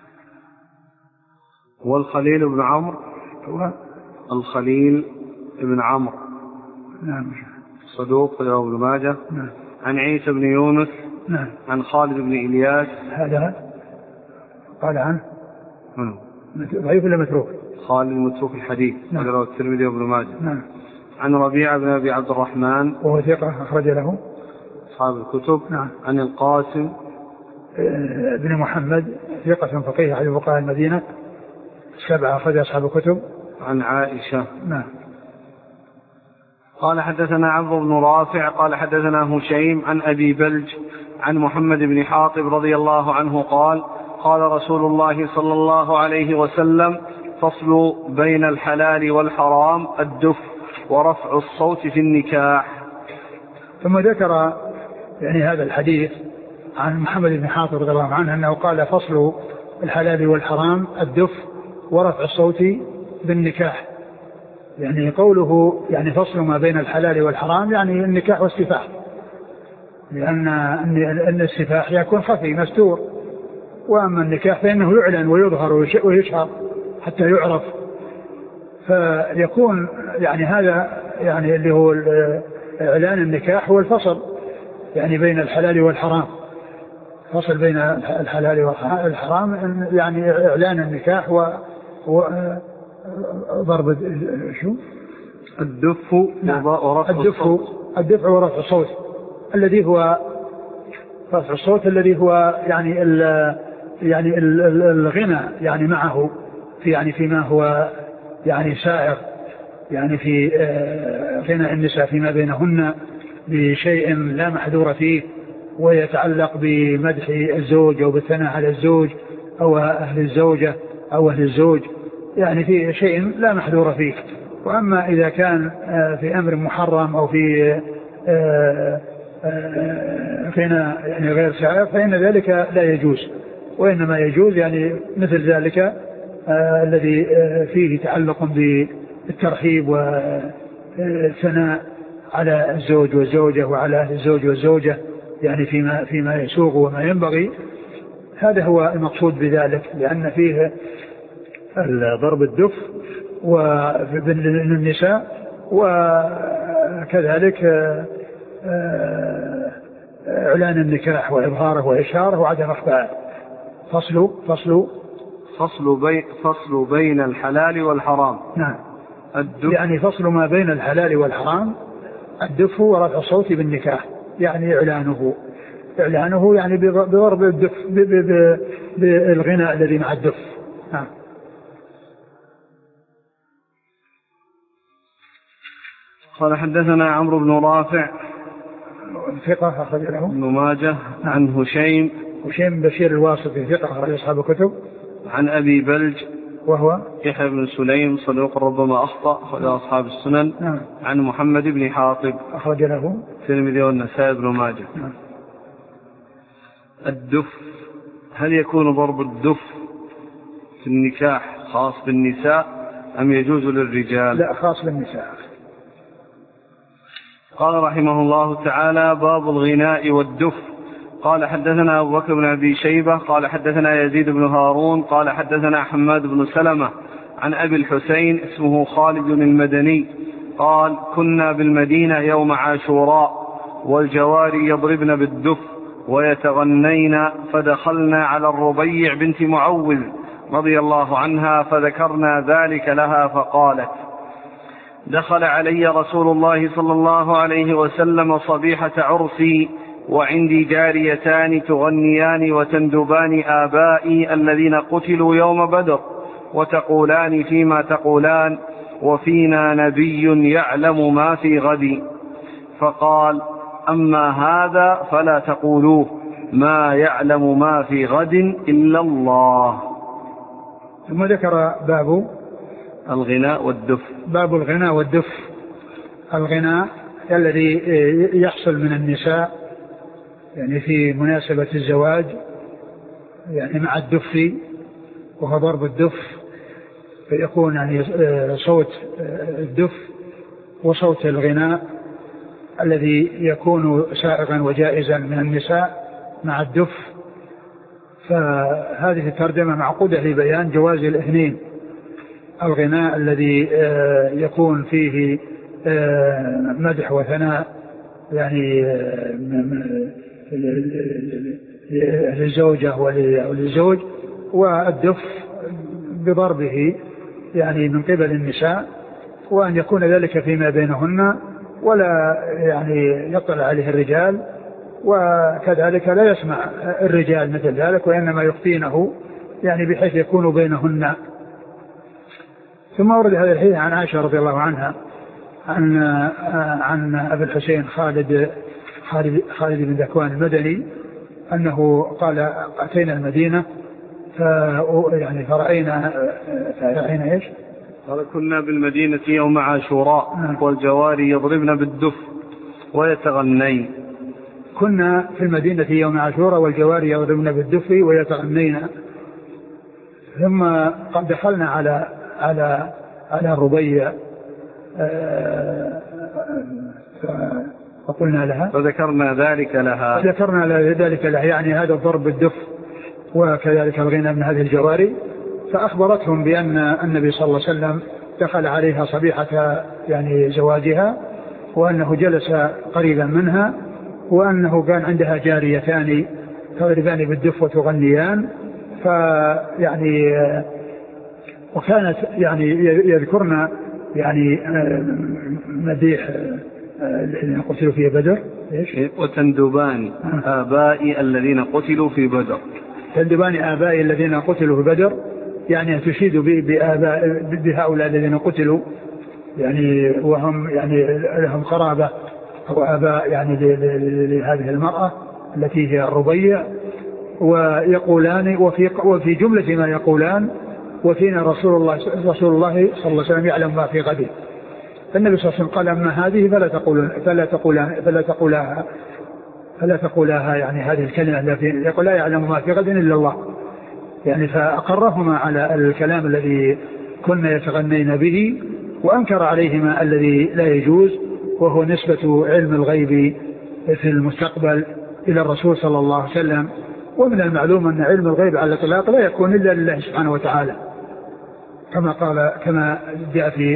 والخليل بن عمرو الخليل بن عمرو نعم صدوق له ابن ماجه. نعم. عن عيسى بن يونس. نعم. عن خالد بن إلياس. هذا قال عنه ضعيف ولا متروك؟ خالد متروك الحديث رواه الترمذي وابن ماجه. نعم. عن ربيعة بن أبي عبد الرحمن وهو ثقة أخرج له أصحاب الكتب. نعم. عن القاسم بن محمد ثقة فقيه أحد فقهاء المدينة 7 أخرج أصحاب الكتب. عن عائشة. نعم. قال حدثنا عمرو بن رافع قال حدثنا هشيم عن أبي بلج عن محمد بن حاطب رضي الله عنه قال قال رسول الله صلى الله عليه وسلم فصل بين الحلال والحرام الدف ورفع الصوت في النكاح. ثم ذكر يعني هذا الحديث عن محمد بن حاطب رضي الله عنه أنه قال فصل الحلال والحرام الدف ورفع الصوت بالنكاح. يعني قوله يعني فصل ما بين الحلال والحرام يعني النكاح والسفاح، لأن السفاح يكون خفي مستور، وأما النكاح فإنه يعلن ويظهر ويشهر حتى يعرف. فيكون يعني هذا يعني اللي هو إعلان النكاح هو الفصل يعني بين الحلال والحرام، فصل بين الحلال والحرام يعني إعلان النكاح وضرب شو الدف. نعم. ورفع الدفع ورفع الصوت الذي هو رفع الصوت الذي هو يعني الغنى يعني معه في يعني فيما هو يعني سائر يعني في غنى النساء فيما بينهن بشيء لا محذور فيه، ويتعلق بمدح الزوج أو بالثناء على الزوج أو أهل الزوجة أو أهل الزوج، يعني في شيء لا محذور فيه. وأما إذا كان في أمر محرم أو في غنى يعني غير سائر فإن ذلك لا يجوز، وإنما يجوز يعني مثل ذلك الذي فيه تعلق بالترحيب والثناء على الزوج والزوجة وعلى أهل الزوج والزوجة يعني فيما يسوغ وما ينبغي. هذا هو المقصود بذلك، لأن فيه ضرب الدف للنساء وكذلك إعلان النكاح وإظهاره وإشهاره وعدم إخفائه. فصل بين الحلال والحرام. نعم. يعني فصل ما بين الحلال والحرام الدف ورفع الصوت بالنكاح، يعني إعلانه يعني بضرب الدف بالغناء الذي مع الدف. نعم. قال حدثنا عمرو بن رافع ثقة أخرج له ابن ماجه. عن هشيم بشير الواسطي ثقة أخرج أصحاب الكتب. عن أبي بلج وهو يحيى بن سليم صدوق ربما أخطأ أخرج أصحاب السنن. نعم. عن محمد بن حاطب أخرج له الترمذي والنسائي بن ماجه. نعم. الدف، هل يكون ضرب الدف في النكاح خاص بالنساء أم يجوز للرجال؟ لا، خاص بالنساء. قال رحمه الله تعالى باب الغناء والدف. قال حدثنا أبو بكر بن أبي شيبة قال حدثنا يزيد بن هارون قال حدثنا حماد بن سلمة عن أبي الحسين اسمه خالد المدني قال كنا بالمدينة يوم عاشوراء والجواري يضربن بالدف ويتغنين، فدخلنا على الربيع بنت معوذ رضي الله عنها فذكرنا ذلك لها فقالت دخل علي رسول الله صلى الله عليه وسلم صبيحة عرسي وعندي جاريتان تغنيان وتندبان آبائي الذين قتلوا يوم بدر وتقولان فيما تقولان وفينا نبي يعلم ما في غد. فقال أما هذا فلا تقولوه ما يعلم ما في غد إلا الله. ثم ذكر باب الغناء والدف. باب الغناء والدف. الغناء الذي يحصل من النساء يعني في مناسبة الزواج يعني مع الدف، وهو ضرب الدف، فيكون يعني صوت الدف وصوت الغناء الذي يكون سائغا وجائزا من النساء مع الدف. فهذه الترجمة معقودة لبيان جواز الاثنين، الغناء الذي يكون فيه مدح وثناء يعني للزوجة وللزوج، والدف بضربه يعني من قبل النساء، وأن يكون ذلك فيما بينهن ولا يعني يطلع عليه الرجال، وكذلك لا يسمع الرجال مثل ذلك، وإنما يخفينه يعني بحيث يكون بينهن. ثم ورد هذا الحديث عن عائشة رضي الله عنها عن أبي الحسين خالد بن ذكوان المدني أنه قال أتينا المدينة يعني فرأينا إيش؟ قال كنا بالمدينة يوم عاشوراء والجواري يضربن بالدف ويتغنين. كنا في المدينة يوم عاشوراء والجواري يضربن بالدف ويتغنين. ثم قد دخلنا على الربيع فقلنا لها فذكرنا ذلك لها يعني هذا الضرب بالدف وكذلك الغنى من هذه الجواري. فأخبرتهم بأن النبي صلى الله عليه وسلم دخل عليها صبيحة يعني زواجها، وأنه جلس قريبا منها، وأنه كان عندها جاريتان تضربان بالدف وتغنيان. فيعني وكانت يعني يذكرنا يعني مديح الذين قتلوا في بدر. وتندبان آبائي الذين قتلوا في بدر. تندبان آبائي الذين قتلوا في بدر، يعني تشيد بهؤلاء الذين قتلوا يعني وهم يعني لهم قرابة أو آباء يعني لهذه المرأة التي هي الربيع. ويقولان وفي جملة ما يقولان وفينا رسول الله صلى الله عليه وسلم يعلم ما في غد. فالنبي صلى الله عليه وسلم قال أما هذه فلا تقولها يعني هذه الكلمة التي يقول لا يعلم ما في غد إلا الله، يعني فأقرهما على الكلام الذي كنا يتغنين به، وأنكر عليهما الذي لا يجوز، وهو نسبة علم الغيب في المستقبل إلى الرسول صلى الله عليه وسلم. ومن المعلوم أن علم الغيب على الإطلاق لا يكون إلا لله سبحانه وتعالى، كما جاء في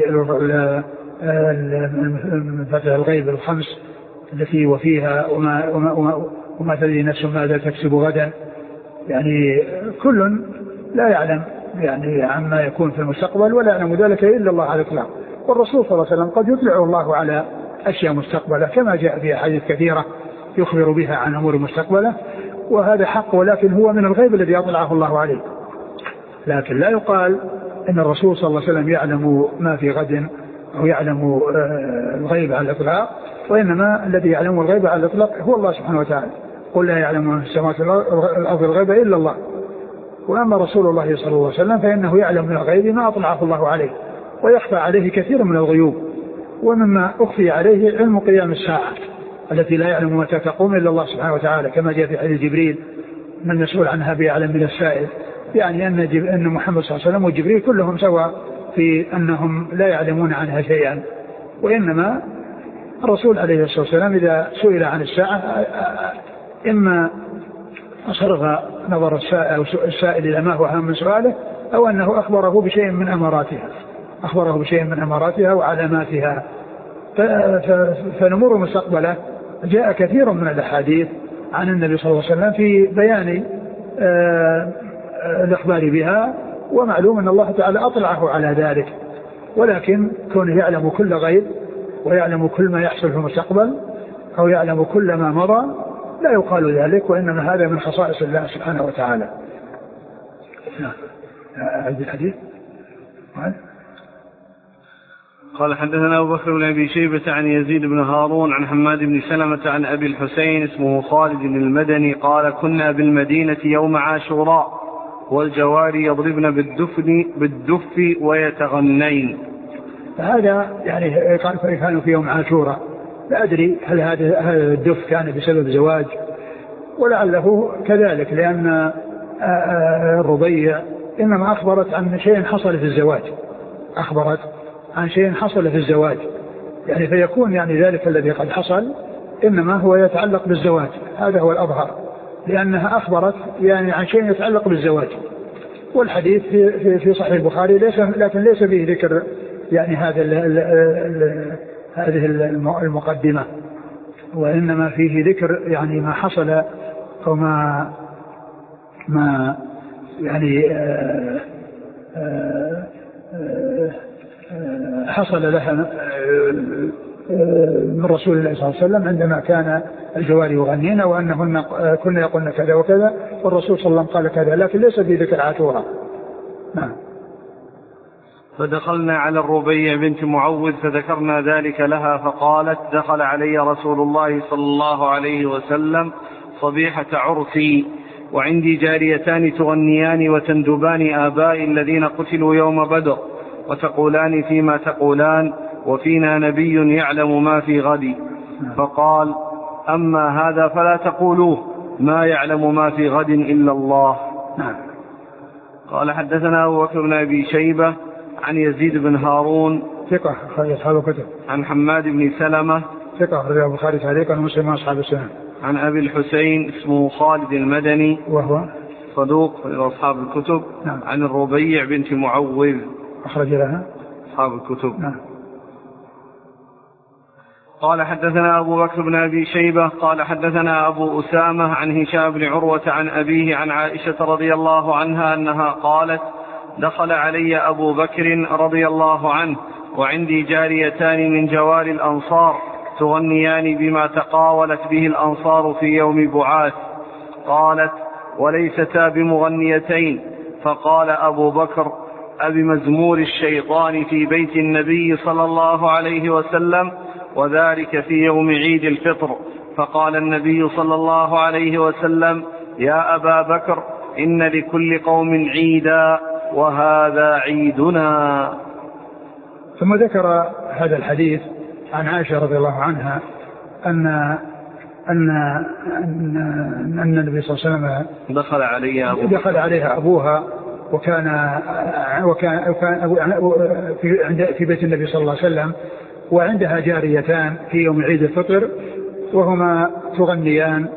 مفاتيح الغيب الخمس التي وفيها وما تدري نفس ماذا تكسب غدا. يعني كل لا يعلم يعني عما يكون في المستقبل، ولا يعلم ذلك إلا الله على الإطلاق. والرسول صلى الله عليه وسلم قد يطلع الله على أشياء مستقبلة كما جاء في أحاديث كثيرة يخبر بها عن أمور مستقبلة، وهذا حق، ولكن هو من الغيب الذي أطلعه الله عليه. لكن لا يقال إن الرسول صلى الله عليه وسلم يعلم ما في غد أو يعلم الغيب على الإطلاق، وإنما الذي يعلم الغيب على الإطلاق هو الله سبحانه وتعالى. قل لا يعلم من في السماوات والأرض الغيب إلا الله. وأما رسول الله صلى الله عليه وسلم فإنه يعلم من الغيب ما أطلعه الله عليه، ويخفى عليه كثير من الغيوب. ومما أخفي عليه علم قيام الساعة التي لا يعلم متى تقوم إلا الله سبحانه وتعالى، كما جاء في حديث جبريل من المسؤول عنها بأعلم من السائل. يعني أن محمد صلى الله عليه وسلم وجبريل كلهم سواء في أنهم لا يعلمون عنها شيئا، وإنما الرسول عليه الصلاة والسلام إذا سئل عن الساعة إما أصرف نظر السائل إلى ما هو أهم من سؤاله، أو أنه أخبره بشيء من أماراتها وعلاماتها. فنمر مستقبله جاء كثير من الأحاديث عن النبي صلى الله عليه وسلم في بيان الإخبار بها، ومعلوم أن الله تعالى أطلعه على ذلك. ولكن كونه يعلم كل غيب ويعلم كل ما يحصل في المستقبل أو يعلم كل ما مضى لا يقال ذلك، وإنما هذا من خصائص الله سبحانه وتعالى. هذا الحديث قال حدثنا أبو بكر بن أبي شيبة عن يزيد بن هارون عن حماد بن سلمة عن أبي الحسين اسمه خالد المدني قال كنا بالمدينة يوم عاشوراء والجواري يضربن بالدف ويتغنين. فهذا يعني كانوا في يوم عاشوراء، لا أدري هل هذا الدف كان بسبب زواج، ولعله كذلك، لأن الربيع إنما أخبرت عن شيء حصل في الزواج، يعني فيكون يعني ذلك الذي قد حصل إنما هو يتعلق بالزواج، هذا هو الأظهر، لأنها أخبرت يعني عن شيء يتعلق بالزواج. والحديث في صحيح البخاري لكن ليس فيه ذكر يعني هذه المقدمة، وإنما فيه ذكر يعني ما حصل أو ما يعني حصل لها من رسول الله صلى الله عليه وسلم عندما كان الجواري يغنين وأنهن كنا يقولن كذا وكذا والرسول صلى الله عليه وسلم قال كذا لكن ليس في ذكر عاشوراء. نعم. فدخلنا على الربيع بنت معوذ فذكرنا ذلك لها فقالت دخل علي رسول الله صلى الله عليه وسلم صبيحة عرسي وعندي جاريتان تغنيان وتندبان آبائي الذين قتلوا يوم بدر وتقولان فيما تقولان وفينا نبي يعلم ما في غد. فقال أما هذا فلا تقولوه ما يعلم ما في غد إلا الله. قال حدثنا أبو بكر بن أبي شيبة عن يزيد بن هارون ثقة أخرج أصحاب الكتب. عن حماد بن سلمة ثقة أخرج البخاري تعليقا ومسلم أصحاب السنن. عن أبي الحسين اسمه خالد المدني وهو صدوق أصحاب الكتب. نعم. عن الربيع بنت معوذ أخرج لها أصحاب الكتب. نعم. قال حدثنا أبو بكر بن أبي شيبة قال حدثنا أبو أسامة عن هشام بن عروة عن أبيه عن عائشة رضي الله عنها أنها قالت دخل علي أبو بكر رضي الله عنه وعندي جاريتان من جوار الأنصار تغنيان بما تقاولت به الأنصار في يوم بعاث. قالت وليستا بمغنيتين. فقال أبو بكر أبمزمور الشيطان في بيت النبي صلى الله عليه وسلم وذلك في يوم عيد الفطر. فقال النبي صلى الله عليه وسلم يا أبا بكر إن لكل قوم عيدا وهذا عيدنا. ثم ذكر هذا الحديث عن عائشة رضي الله عنها أن النبي صلى الله عليه وسلم دخل عليها أبوها وكان في بيت النبي صلى الله عليه وسلم وعندها جاريتان في يوم عيد الفطر وهما تغنيان.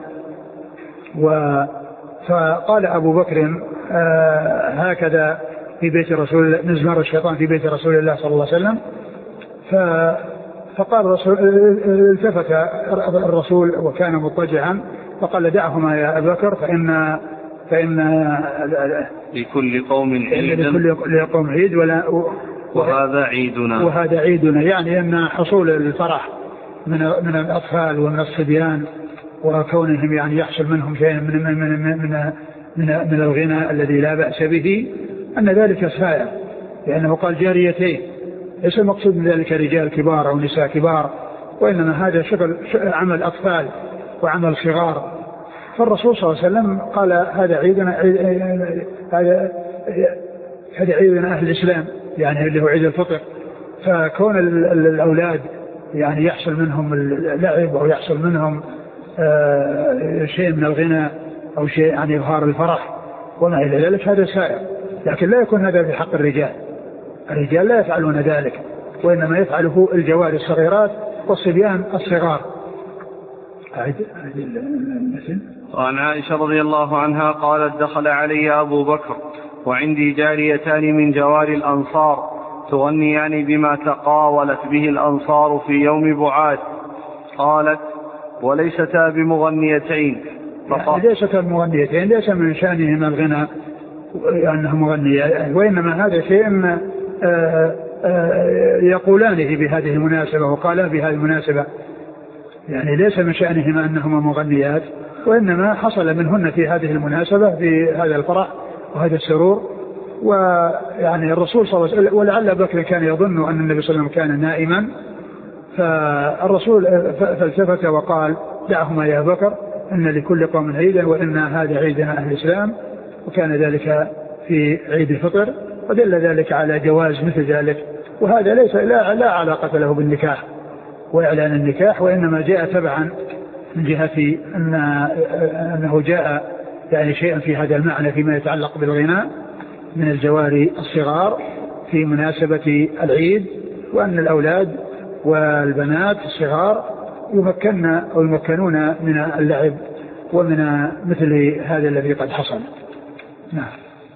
فقال أبو بكر هكذا في بيت رسول مزمار الشيطان في بيت رسول الله صلى الله عليه وسلم. فقال الرسول التفت الرسول وكان مضطجعا فقال دعهما يا أبا بكر فإن لكل قوم عيد وهذا عيدنا يعني أن حصول الفرح من الأطفال ومن الصبيان وكونهم يعني يحصل منهم شيء من الغنى الذي لا بأس به أن ذلك سائر لأنه قال جاريتين ليس المقصود من ذلك رجال كبار أو نساء كبار وإنما هذا شغل عمل أطفال وعمل صغار. فالرسول صلى الله عليه وسلم قال هذا عيدنا أهل الإسلام يعني اللي هو عيد الفطر. فكون الأولاد يعني يحصل منهم اللعب أو يحصل منهم شيء من الغنى أو شيء عن إظهار الفرح وما إلى ذلك هذا سائر لكن لا يكون هذا في حق الرجال. الرجال لا يفعلون ذلك وإنما يفعله الجواري الصغيرات والصبيان الصغار. وعن عائشة رضي الله عنها قالت دخل علي أبو بكر وعندي جاريتان من جوار الأنصار تغنيان بما تقاولت به الأنصار في يوم بعاث. قالت وليستا بمغنيتين. ليستا بمغنيتين ليس من شأنهما الغنى أنه مغنية وإنما هذا شيء يقولانه بهذه المناسبة وقالا بهذه المناسبة يعني ليس من شأنهما أنهما مغنيات وإنما حصل منهن في هذه المناسبة في هذا الفرح وهذا السرور. ويعني الرسول صلى الله عليه وسلم ولعل بكر كان يظن أن النبي صلى الله عليه وسلم كان نائما فالرسول فالتفت وقال دعهما يا بكر إن لكل قوم عيدا وإن هذا عيدنا أهل الإسلام. وكان ذلك في عيد الفطر ودل ذلك على جواز مثل ذلك وهذا ليس لا علاقة له بالنكاح وإعلان النكاح وإنما جاء تبعا من جهة أنه جاء يعني شيئا في هذا المعنى فيما يتعلق بالغناء من الجواري الصغار في مناسبة العيد وأن الأولاد والبنات الصغار يمكنون من اللعب ومن مثل هذا الذي قد حصل. نعم.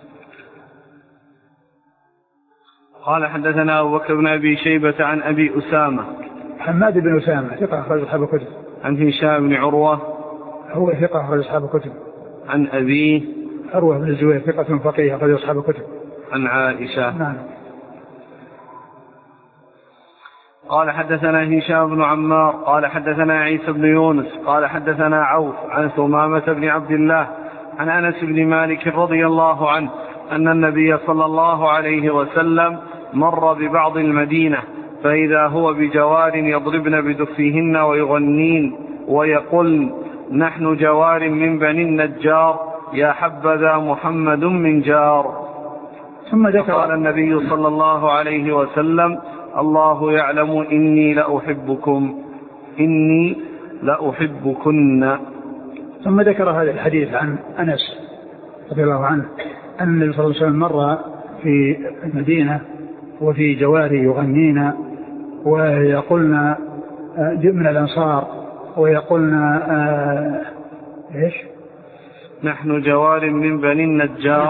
قال حدثنا أبو بكر بن أبي شيبة عن أبي أسامة حماد بن أسامة ثقة أخرج أصحاب الكتب. عن هشام بن عروة هو ثقة أخرج أصحاب الكتب. عن أبيه عروة بن الزبير ثقة فقيه أخرج أصحاب الكتب. عن عائشة. نعم. قال حدثنا هشام بن عمار قال حدثنا عيسى بن يونس قال حدثنا عوف عن ثمامة بن عبد الله عن أنس بن مالك رضي الله عنه أن النبي صلى الله عليه وسلم مر ببعض المدينة فإذا هو بجوار يضربن بدفهن ويغنين ويقولن نحن جوار من بني النجار يا حبذا محمد من جار. ثم ذكر قال النبي صلى الله عليه وسلم الله يعلم إني لأحبكن. ثم ذكر هذا الحديث عن أنس رضي الله عنه أن النبي صلى الله عليه وسلم مر في المدينة وفي جواري يغنين ويقولن من الأنصار ويقولن إيش نحن جوار من بني النجار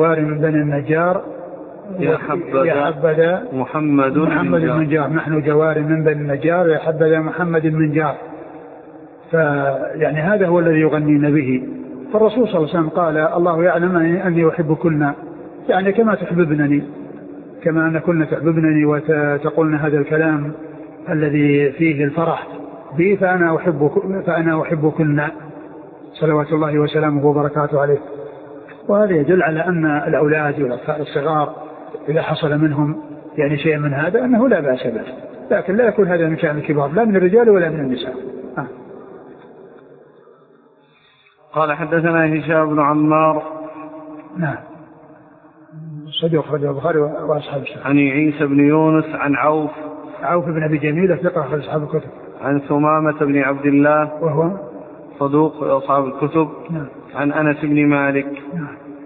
يا حبذا محمد من جار. نحن جوار من بني النجار يا حبذا محمد من جار. فيعني هذا هو الذي يغنين به. فالرسول صلى الله عليه وسلم قال الله يعلم أني أحبكن، يعني كما تحببنني، كما أنكن تحببنني وتقولن هذا الكلام الذي فيه الفرح بي فأنا أحبكن صلوات الله وسلامه وبركاته عليه. وهذا يدل على أن الأولاد والأطفال الصغار إذا حصل منهم يعني شيء من هذا أنه لا بأس به، لكن لا يكون هذا من شأن الكبار لا من الرجال ولا من النساء. قال حدثنا هشام بن عمار نعم صديق أخرجه البخاري وأصحاب السنن. عن عيسى بن يونس عن عوف بن أبي جميلة ثقة أخرج أصحاب الكتب. عن ثمامة بن عبد الله وهو صدوق أصحاب الكتب. نعم. عن أنس بن مالك. نعم.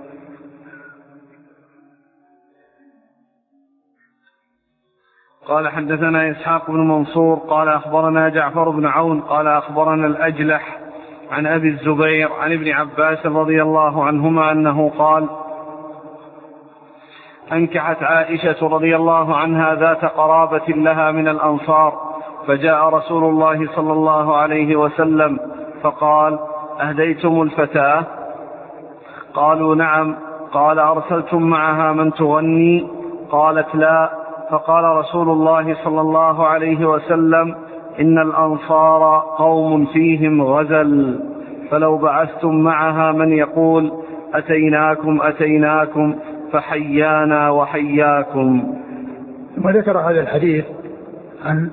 قال حدثنا إسحاق بن منصور قال أخبرنا جعفر بن عون قال أخبرنا الأجلح عن أبي الزبير عن ابن عباس رضي الله عنهما أنه قال أنكحت عائشة رضي الله عنها ذات قرابة لها من الأنصار فجاء رسول الله صلى الله عليه وسلم فقال أهديتم الفتاة؟ قالوا نعم. قال أرسلتم معها من تغني؟ قالت لا. فقال رسول الله صلى الله عليه وسلم إن الأنصار قوم فيهم غزل فلو بعثتم معها من يقول أتيناكم فحيانا وحياكم. ثم ذكر هذا الحديث عن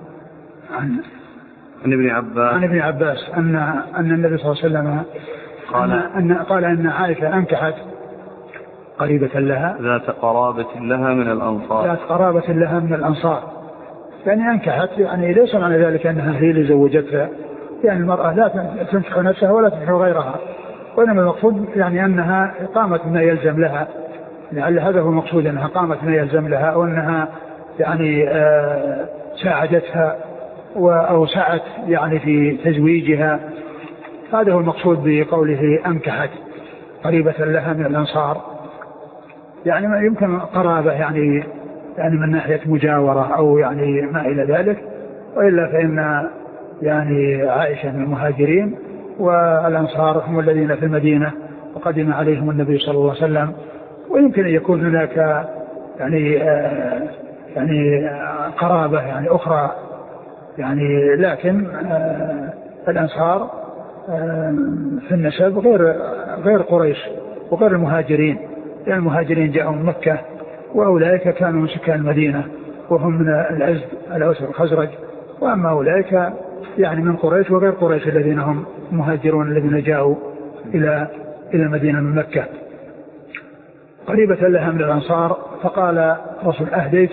ابن عباس أن النبي صلى الله عليه وسلم قال أن عائشة أنكحت قريبة لها ذات قرابة لها من الأنصار. يعني أنكحت يعني ليس معنى ذلك أنها هي اللي زوجتها، يعني المرأة لا تنكح نفسها ولا تنكح غيرها، وإنما المقصود يعني أنها قامت ما يلزم لها، لعل هذا هو المقصود أنها قامت ما يلزم لها أو أنها يعني ساعدتها وأوسعت يعني في تزويجها. هذا هو المقصود بقوله أنكحت قريبة لها من الأنصار، يعني ما يمكن قرابة يعني من ناحية مجاورة أو يعني ما إلى ذلك، وإلا فإن يعني عائشة من المهاجرين والأنصار هم الذين في المدينة وقدم عليهم النبي صلى الله عليه وسلم، ويمكن أن يكون هناك يعني قرابة يعني أخرى يعني، لكن الأنصار في النسب غير قريش وغير المهاجرين، يعني المهاجرين جاءوا من مكة وأولئك كانوا من سكان المدينة وهم من الأزد الأوس والخزرج، وأما أولئك يعني من قريش وغير قريش الذين هم مهاجرون الذين جاءوا إلى المدينة من مكة قريبة لها من الأنصار. فقال رسول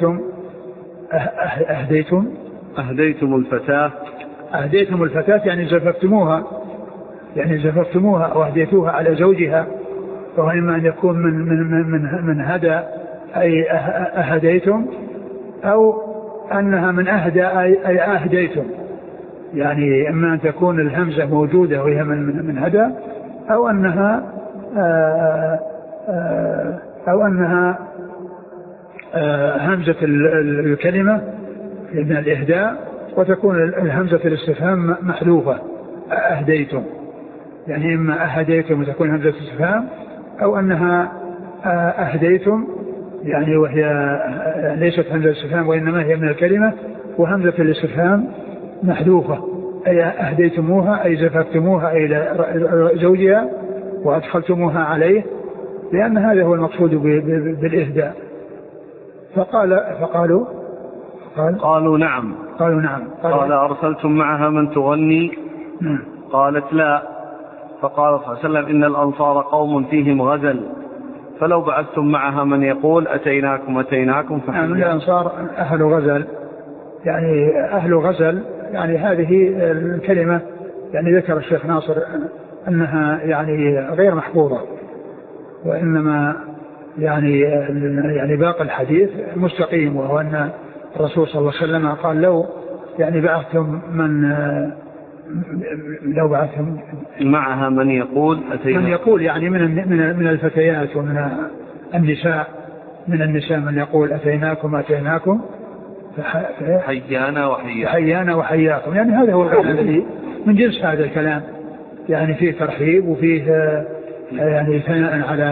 أهديتم الفتاة يعني زففتموها أو أهديتوها على زوجها، وهو إما أن يكون من هدى أي أهديتم، أو أنها من أهدى أي أهديتم، يعني إما أن تكون الهمزة موجودة وهي من هدى، أو أنها همزة الكلمة من الإهداء وتكون الهمزة الاستفهام محذوفة أهديتم، يعني إما أهديتم وتكون همزة الاستفهام، أو أنها أهديتم يعني وهي ليست همزة الاستفهام وإنما هي من الكلمة وهمزة الاستفهام محذوفة، أي أهديتموها أي زففتموها إلى زوجها وأدخلتموها عليه، لأن هذا هو المقصود بالإهداء. قالوا نعم. قال أرسلتم معها من تغني؟ قالت لا. فقال صلى الله عليه وسلم إن الأنصار قوم فيهم غزل، فلو بعثتم معها من يقول أتيناكم من الأنصار أهل غزل، يعني أهل غزل، يعني هذه الكلمة يعني ذكر الشيخ ناصر أنها يعني غير محفوظة، وإنما يعني باقي الحديث مستقيم، وهو أن الرسول صلى الله عليه وسلم قال لو يعني بعثتم معها من يقول أتيناكم، من يقول يعني من الفتيات ومن النساء، من يقول أتيناكم حيانا وحياكم، يعني هذا هو الكلام الذي من جنس هذا الكلام، يعني فيه ترحيب وفيه يعني ثناء على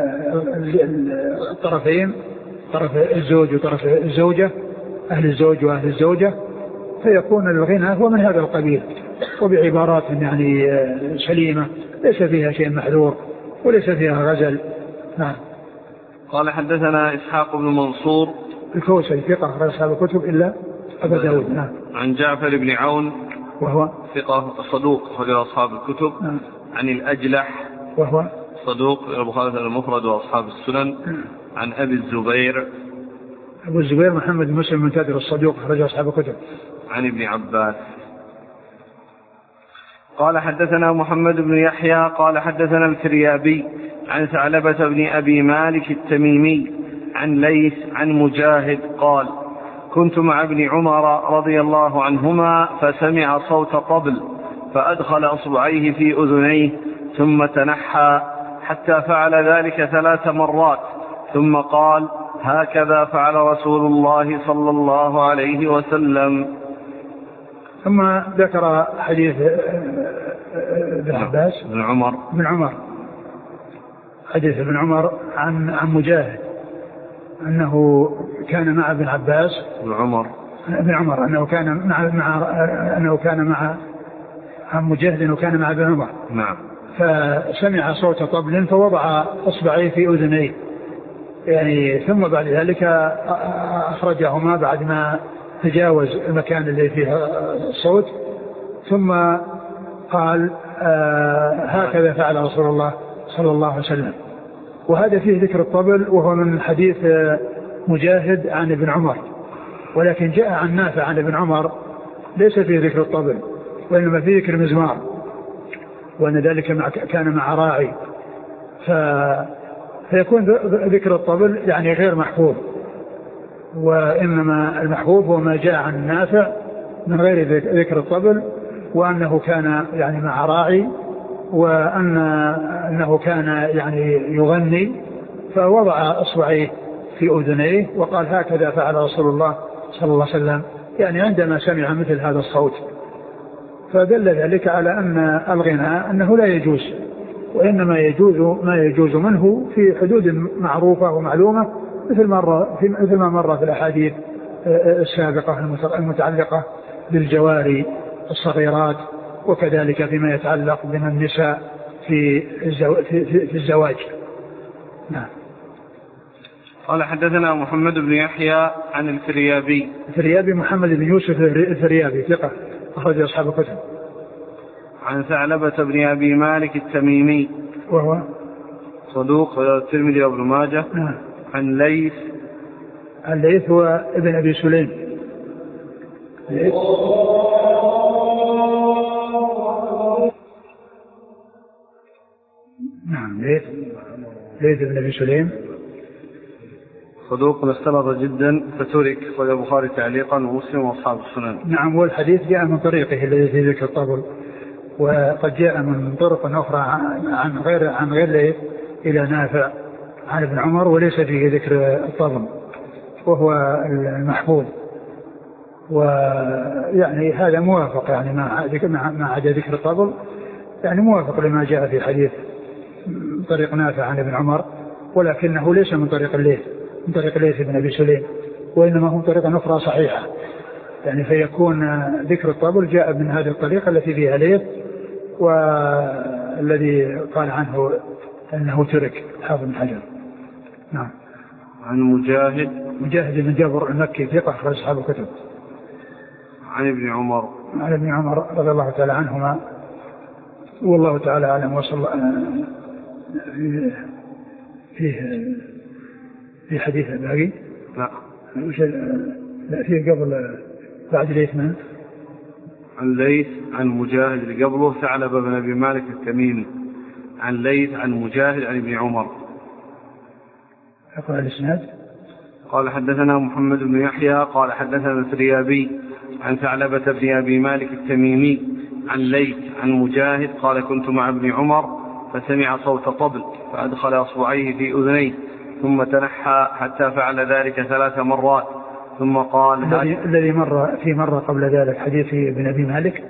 الطرفين، طرف الزوج وطرف الزوجة، أهل الزوج وأهل الزوجة، فيكون الغنى هو من هذا القبيل، وبعبارات يعني سليمة ليس فيها شيء محذور وليس فيها غزل. نعم. قال حدثنا إسحاق بن منصور الكوسري ثقة غير أصحاب الكتب إلا أبا داود. نعم. عن جعفر بن عون وهو ثقة صدوق غير أصحاب الكتب. نعم. عن الأجلح وهو صدوق البخاري المفرد وأصحاب السنن. عن أبي الزبير محمد بن مسلم المنتدر الصدوق غير أصحاب الكتب. عن ابن عباس. قال حدثنا محمد بن يحيى قال حدثنا الكريابي عن ثعلبة بن أبي مالك التميمي عن ليث عن مجاهد قال كنت مع ابن عمر رضي الله عنهما فسمع صوت طبل فأدخل أصبعيه في أذنيه ثم تنحى حتى فعل ذلك 3 مرات ثم قال هكذا فعل رسول الله صلى الله عليه وسلم. ثم ذكر حديث ابن عباس بن عمر حديث ابن عمر عن مجاهد أنه كان مع ابن عباس ابن عمر أنه كان مع عن مجاهد أنه كان مع ابن عمر. نعم. فسمع صوت طبل فوضع أصبعيه في أذنيه، يعني ثم بعد ذلك أخرجهما بعد ما تجاوز المكان اللي فيه الصوت، ثم قال هكذا فعل رسول الله صلى الله عليه وسلم. وهذا فيه ذكر الطبل، وهو من حديث مجاهد عن ابن عمر، ولكن جاء عن نافع عن ابن عمر ليس فيه ذكر الطبل وإنما فيه ذكر المزمار، وأن ذلك كان مع راعي، فيكون ذكر الطبل يعني غير محفوظ، وإنما المحفوظ هو ما جاء عن نافع من غير ذكر الطبل، وأنه كان يعني مع راعي، وأنه كان يعني يغني، فوضع أصبعيه في أذنيه وقال هكذا فعل رسول الله صلى الله عليه وسلم، يعني عندما سمع مثل هذا الصوت. فدل ذلك على أن الغناء أنه لا يجوز، وإنما يجوز ما يجوز منه في حدود معروفة ومعلومة، مثل ما مر في الأحاديث السابقة المتعلقة بالجواري الصغيرات، وكذلك فيما يتعلق بين النساء في الزواج. نعم. قال حدثنا محمد بن يحيى عن الفريابي محمد بن يوسف الفريابي ثقة أخرج أصحاب الكتب. عن ثعلبة بن أبي مالك التميمي وهو صدوق الترمذي وابن ماجه. نعم. عن ليث هو ابن أبي سليم. نعم. ليث بن أبي سليم صدوق استنبط جدا فترك، قال البخاري تعليقا ومسلم واصحاب السنن. نعم. والحديث جاء من طريقه الذي في ذكر الطبل، وقد جاء من طرق أخرى عن غير ليث إلى نافع عن ابن عمر، وليس فيه ذكر الطبل وهو المحفوظ، ويعني هذا موافق يعني مع عدا ذكر الطبل، يعني موافق لما جاء في حديث طريق نافع عن ابن عمر، ولكنه ليس من طريق ليث بن أبي سليم، وإنما هم طريقة أخرى صحيحة. يعني فيكون ذكر الطبل جاء من هذه الطريقة التي فيها ليث، والذي قال عنه أنه ترك حافظ بن حجر. نعم. عن مجاهد بن جبر المكي ثقة أخرج أصحاب الكتب. عن ابن عمر رضي الله تعالى عنهما، والله تعالى أعلم. وصل في حديث باقي؟ لا فيه قبل بعد ليث من؟ عن ليث عن مجاهد اللي قبله ثعلب بن أبي مالك التميمي، عن ليث عن مجاهد عن ابن عمر. أقرأ الإسناد. قال حدثنا محمد بن يحيى قال حدثنا الفريابي عن ثعلبة بن أبي مالك التميمي عن ليث عن مجاهد قال كنت مع ابن عمر فسمع صوت طبل فأدخل أصبعيه في أذنيه ثم تنحى حتى فعل ذلك 3 مرات ثم قال الذي مرة قبل ذلك حديث ابن أبي مالك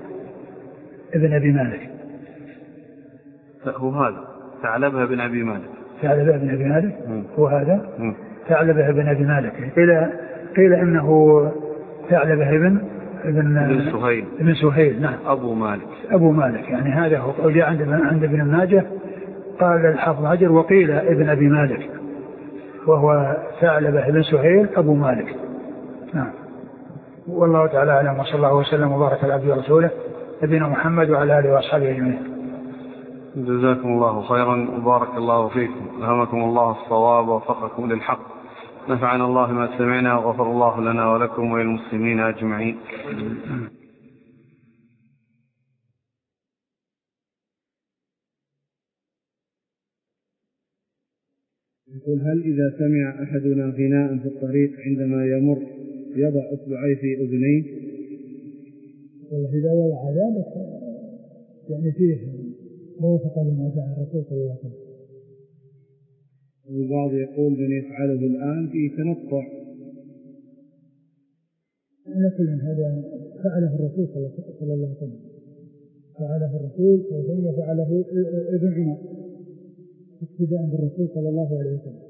هو هذا ثعلبة بن أبي مالك هو هذا ثعلبة بن أبي مالك. قيل إنه ثعلبة ابن سهيل. نعم أبو مالك يعني هذا هو جاء عند ابن ماجه قال الحافظ حجر وقيل ابن أبي مالك، وهو ثعلبة بن سهيل أبو مالك. نعم. والله تعالى أعلم، وصلى الله وسلم وبارك على عبده ورسوله نبينا محمد وعلى آله وأصحابه أجمعين. جزاكم الله خيرا وبارك الله فيكم، ألهمكم الله الصواب ووفقكم للحق، نفعنا الله ما سمعنا وغفر الله لنا ولكم وللمسلمين أجمعين. يقول هل إذا سمع أحدنا غناء في الطريق عندما يمر يضع أصبعيه في أذنيه؟ إذا وضع ذلك يعني فيه موافقة لما جاء الرسول صلى الله عليه وسلم. البعض يقول من يفعله الآن فيه تنطع. لكن هذا فعله الرسول صلى الله عليه وسلم، فعله الرسول وفعله ابن عمر ابتداء بالرسول صلى الله عليه وسلم.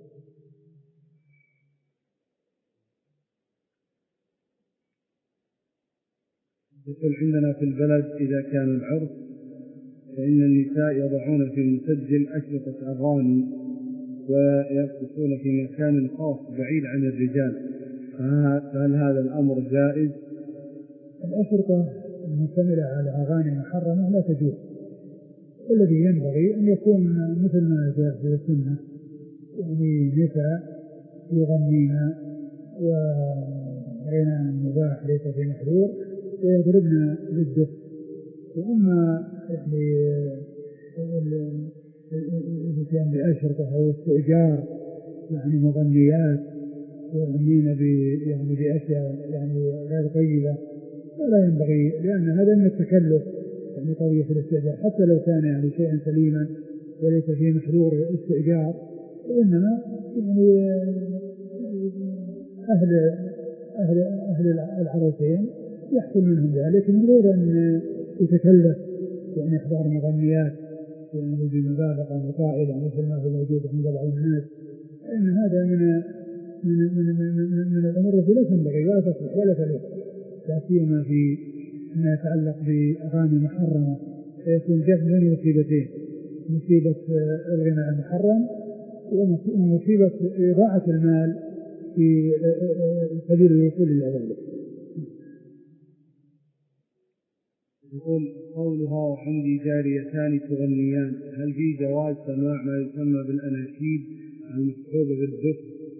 يقول عندنا في البلد إذا كان العرس فإن النساء يضعون في المسجل أشرطة أغاني ويرقصون في مكان خاص بعيد عن الرجال، فهل هذا الأمر جائز؟ الأشرطة المشتملة على أغاني محرمة لا تجوز، والذي ينبغي أن يكون مثل ما جاء في السنة، يعني نساء يغنين وغناء مباح ليس في محظور ويضربن بالدف. وأما إذا كان بأشرطة أو استئجار يعني مغنيات يغنين يعني بأشياء يعني غير طيبة فلا ينبغي، لأن هذا من التكلف يعني قضية الاستئجار حتى لو كان يعني شيئا سليما وليس فيه محظور الاستئجار، وإنما يعني أهل العروسين يحصل منهم ذلك من غير أن يتكلف يعني إحضار مغنيات يعني بمبالغة وقائلة مثل ما هو موجود عند بعض الناس، فإن هذا من الأمور التي لا تنبغي ولا تصلح ولا تليق، لا سيما فيما يتعلق بأغاني محرمة، فيكون جاء من مصيبتين: مصيبة الغناء المحرم ومصيبة إضاعة المال في سبيل الوصول إلى ذلك. يقول قولها عندي جاريتان تغنيان، هل في جواز سماع ما يسمى بالأناشيد المصحوبة بالدف؟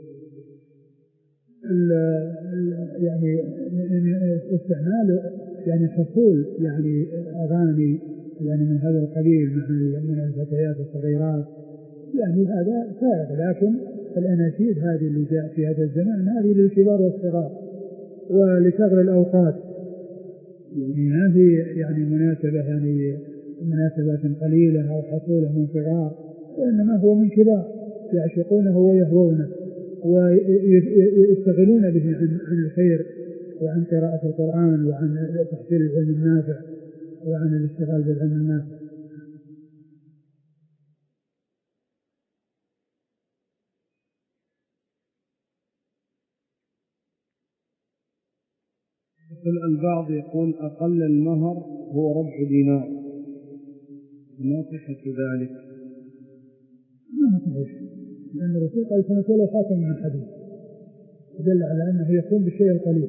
يعني استعمال يعني حصول يعني أغاني يعني من هذا القبيل من الفتيات الصغيرات يعني هذا سائغ، لكن الأناشيد هذه اللي جاء في هذا الزمان هذه للكبار والصغار ولشغل الأوقات، يعني ما في يعني مناسبة يعني مناسبات قليلة أو حصوله من صغار، وإنما هو من كبار يعشقونه ويهوونه ويستغلون به عن الخير وعن قراءة القرآن وعن تحصيل العلم النافع وعن الاشتغال بالعلم النافع. البعض يقول أقل المهر هو ربع دينار، ما صحة ذلك؟ ما صحيح، لأن الرسول قال سنتولى خاتم من الحديث، دل على أنه يكون بالشيء القليل.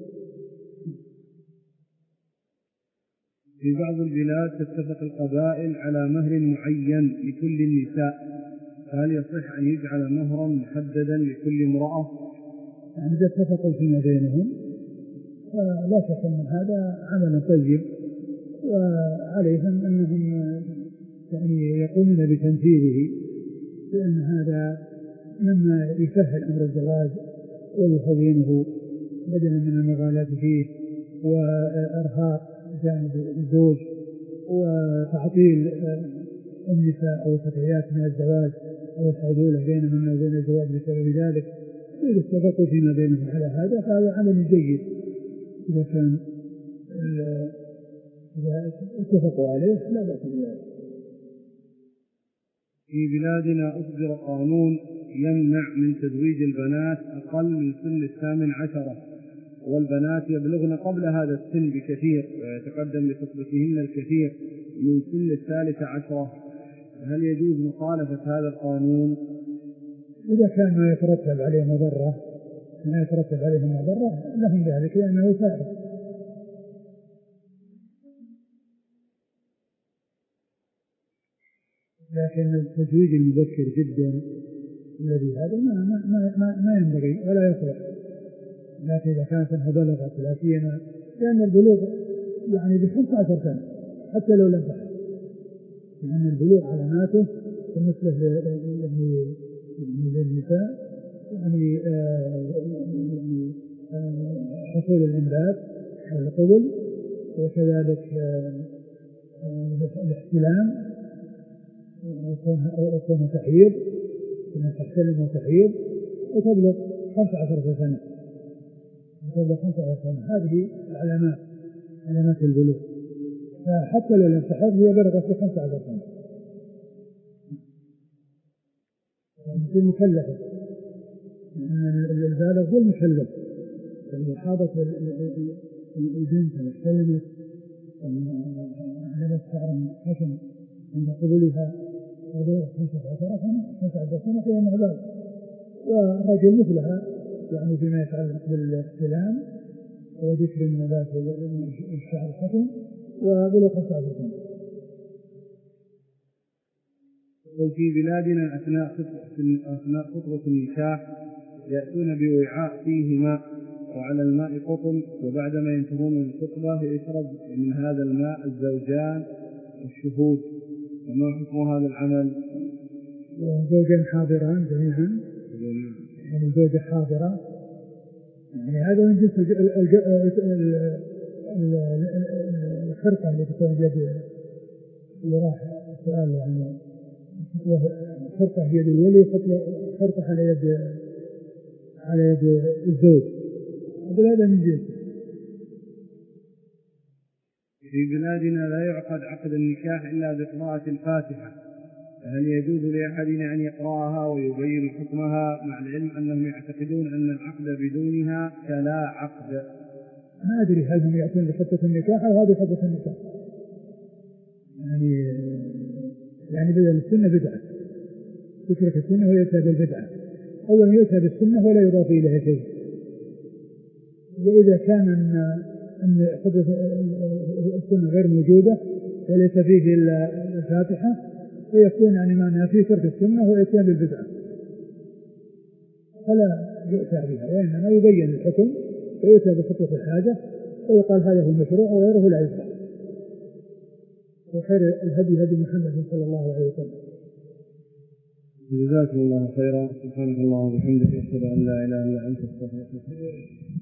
في بعض البلاد تتفق القبائل على مهر معين لكل النساء، هل يصح أن يجعل مهرا محددا لكل امرأة؟ يعني إذا اتفقوا فيما بينهم فلا شك من هذا عمل طيب، وعليهم أنهم يعني يقومون بتنفيذه، لأن هذا مما يسهل أمر الزواج ويهونه بدلا من المغالاة فيه وإرهاق جانب الزوج وتعطيل النساء أو الفتيات من الزواج أو الحدول بينهم وبين الزواج بسبب ذلك. إذا اتفقوا فيما بينهم على هذا فهذا عمل جيد، إذا كان إذا اتفقوا عليه لا بأس بذلك. في بلادنا أصدر قانون يمنع من تزويج البنات أقل من سن 18، والبنات يبلغن قبل هذا السن بكثير ويتقدم بخطبتهن الكثير من سن 13. هل يجوز مخالفة هذا القانون؟ إذا كان ما يترتب عليه مضرة لهم ذلك لأنه فائدة. لكن التزويج المبكر جدا الذي هذا ما ينبغي ولا يصلح. لكن إذا كانت بلغت لا سيما لأن البلوغ يعني ب15 سنة حتى لو لم تحصل، لأن البلوغ علاماته بالنسبة للنساء يعني حصول الإنبات والقبل، وكذلك الاحتلام وكون تحيض إنها تحتلم وتحيض وتبلغ 15 سنة. هذه علامات البلوغ، فحتى لو لم تحض هي بلغت في 15 سنة يعني مكلفة. البالغ هو المكلف، إذا حاضت البنت واحتلمت على شعر حسن عند قبولها وبلغت 15 سنة فهي بالغ، والرجل مثلها يعني فيما يتعلق بالاحتلام وذكر النبات الشعر الحسن وبلغ 15 سنة. وفي بلادنا أثناء خطبة النكاح يأتون بوعاء فيه ماء وعلى الماء قطن، وبعدما ينتهون من الخطبة يشرب من هذا الماء الزوجان والشهود، وما حكم هذا العمل؟ زوجان حاضران جميعا، يعني زوجة حاضرة، يعني هذا من جنس الخرقة اللي تكون بيد اللي راح السؤال، يعني خرقة بيد الولي خرقة على يد الزوج، هذا من جنس. في بلادنا لا يعقد عقد النكاح إلا بقراءة الفاتحة، هل يجوز لأحدنا أن يقرأها ويبين حكمها مع العلم أنهم يعتقدون أن العقد بدونها كلا عقد؟ ما أدري هل هم يأتون بخطة النكاح أو هذه خطة النكاح، يعني بدل السنة بدعة، تترك السنة ويأتى بالبدعة، أولا يأتى بالسنة ولا يضاف إليها شيء. وإذا كان أن خطة السنة غير موجودة وليس فيه إلا الفاتحة فيكون يعني معنى في ترك السنة وإتيان بالبدعة، فلا يؤتى بها، وإنما يبين الحكم ويؤتى بخطة الحاجة ويقال هذا هو المشروع وغيره لا يفعل. وخير الهدي هدي محمد صلى الله عليه وسلم. جزاكم الله خيرا. سبحانك اللهم وبحمدك، أشهد أن لا إله إلا أنت، أستغفرك.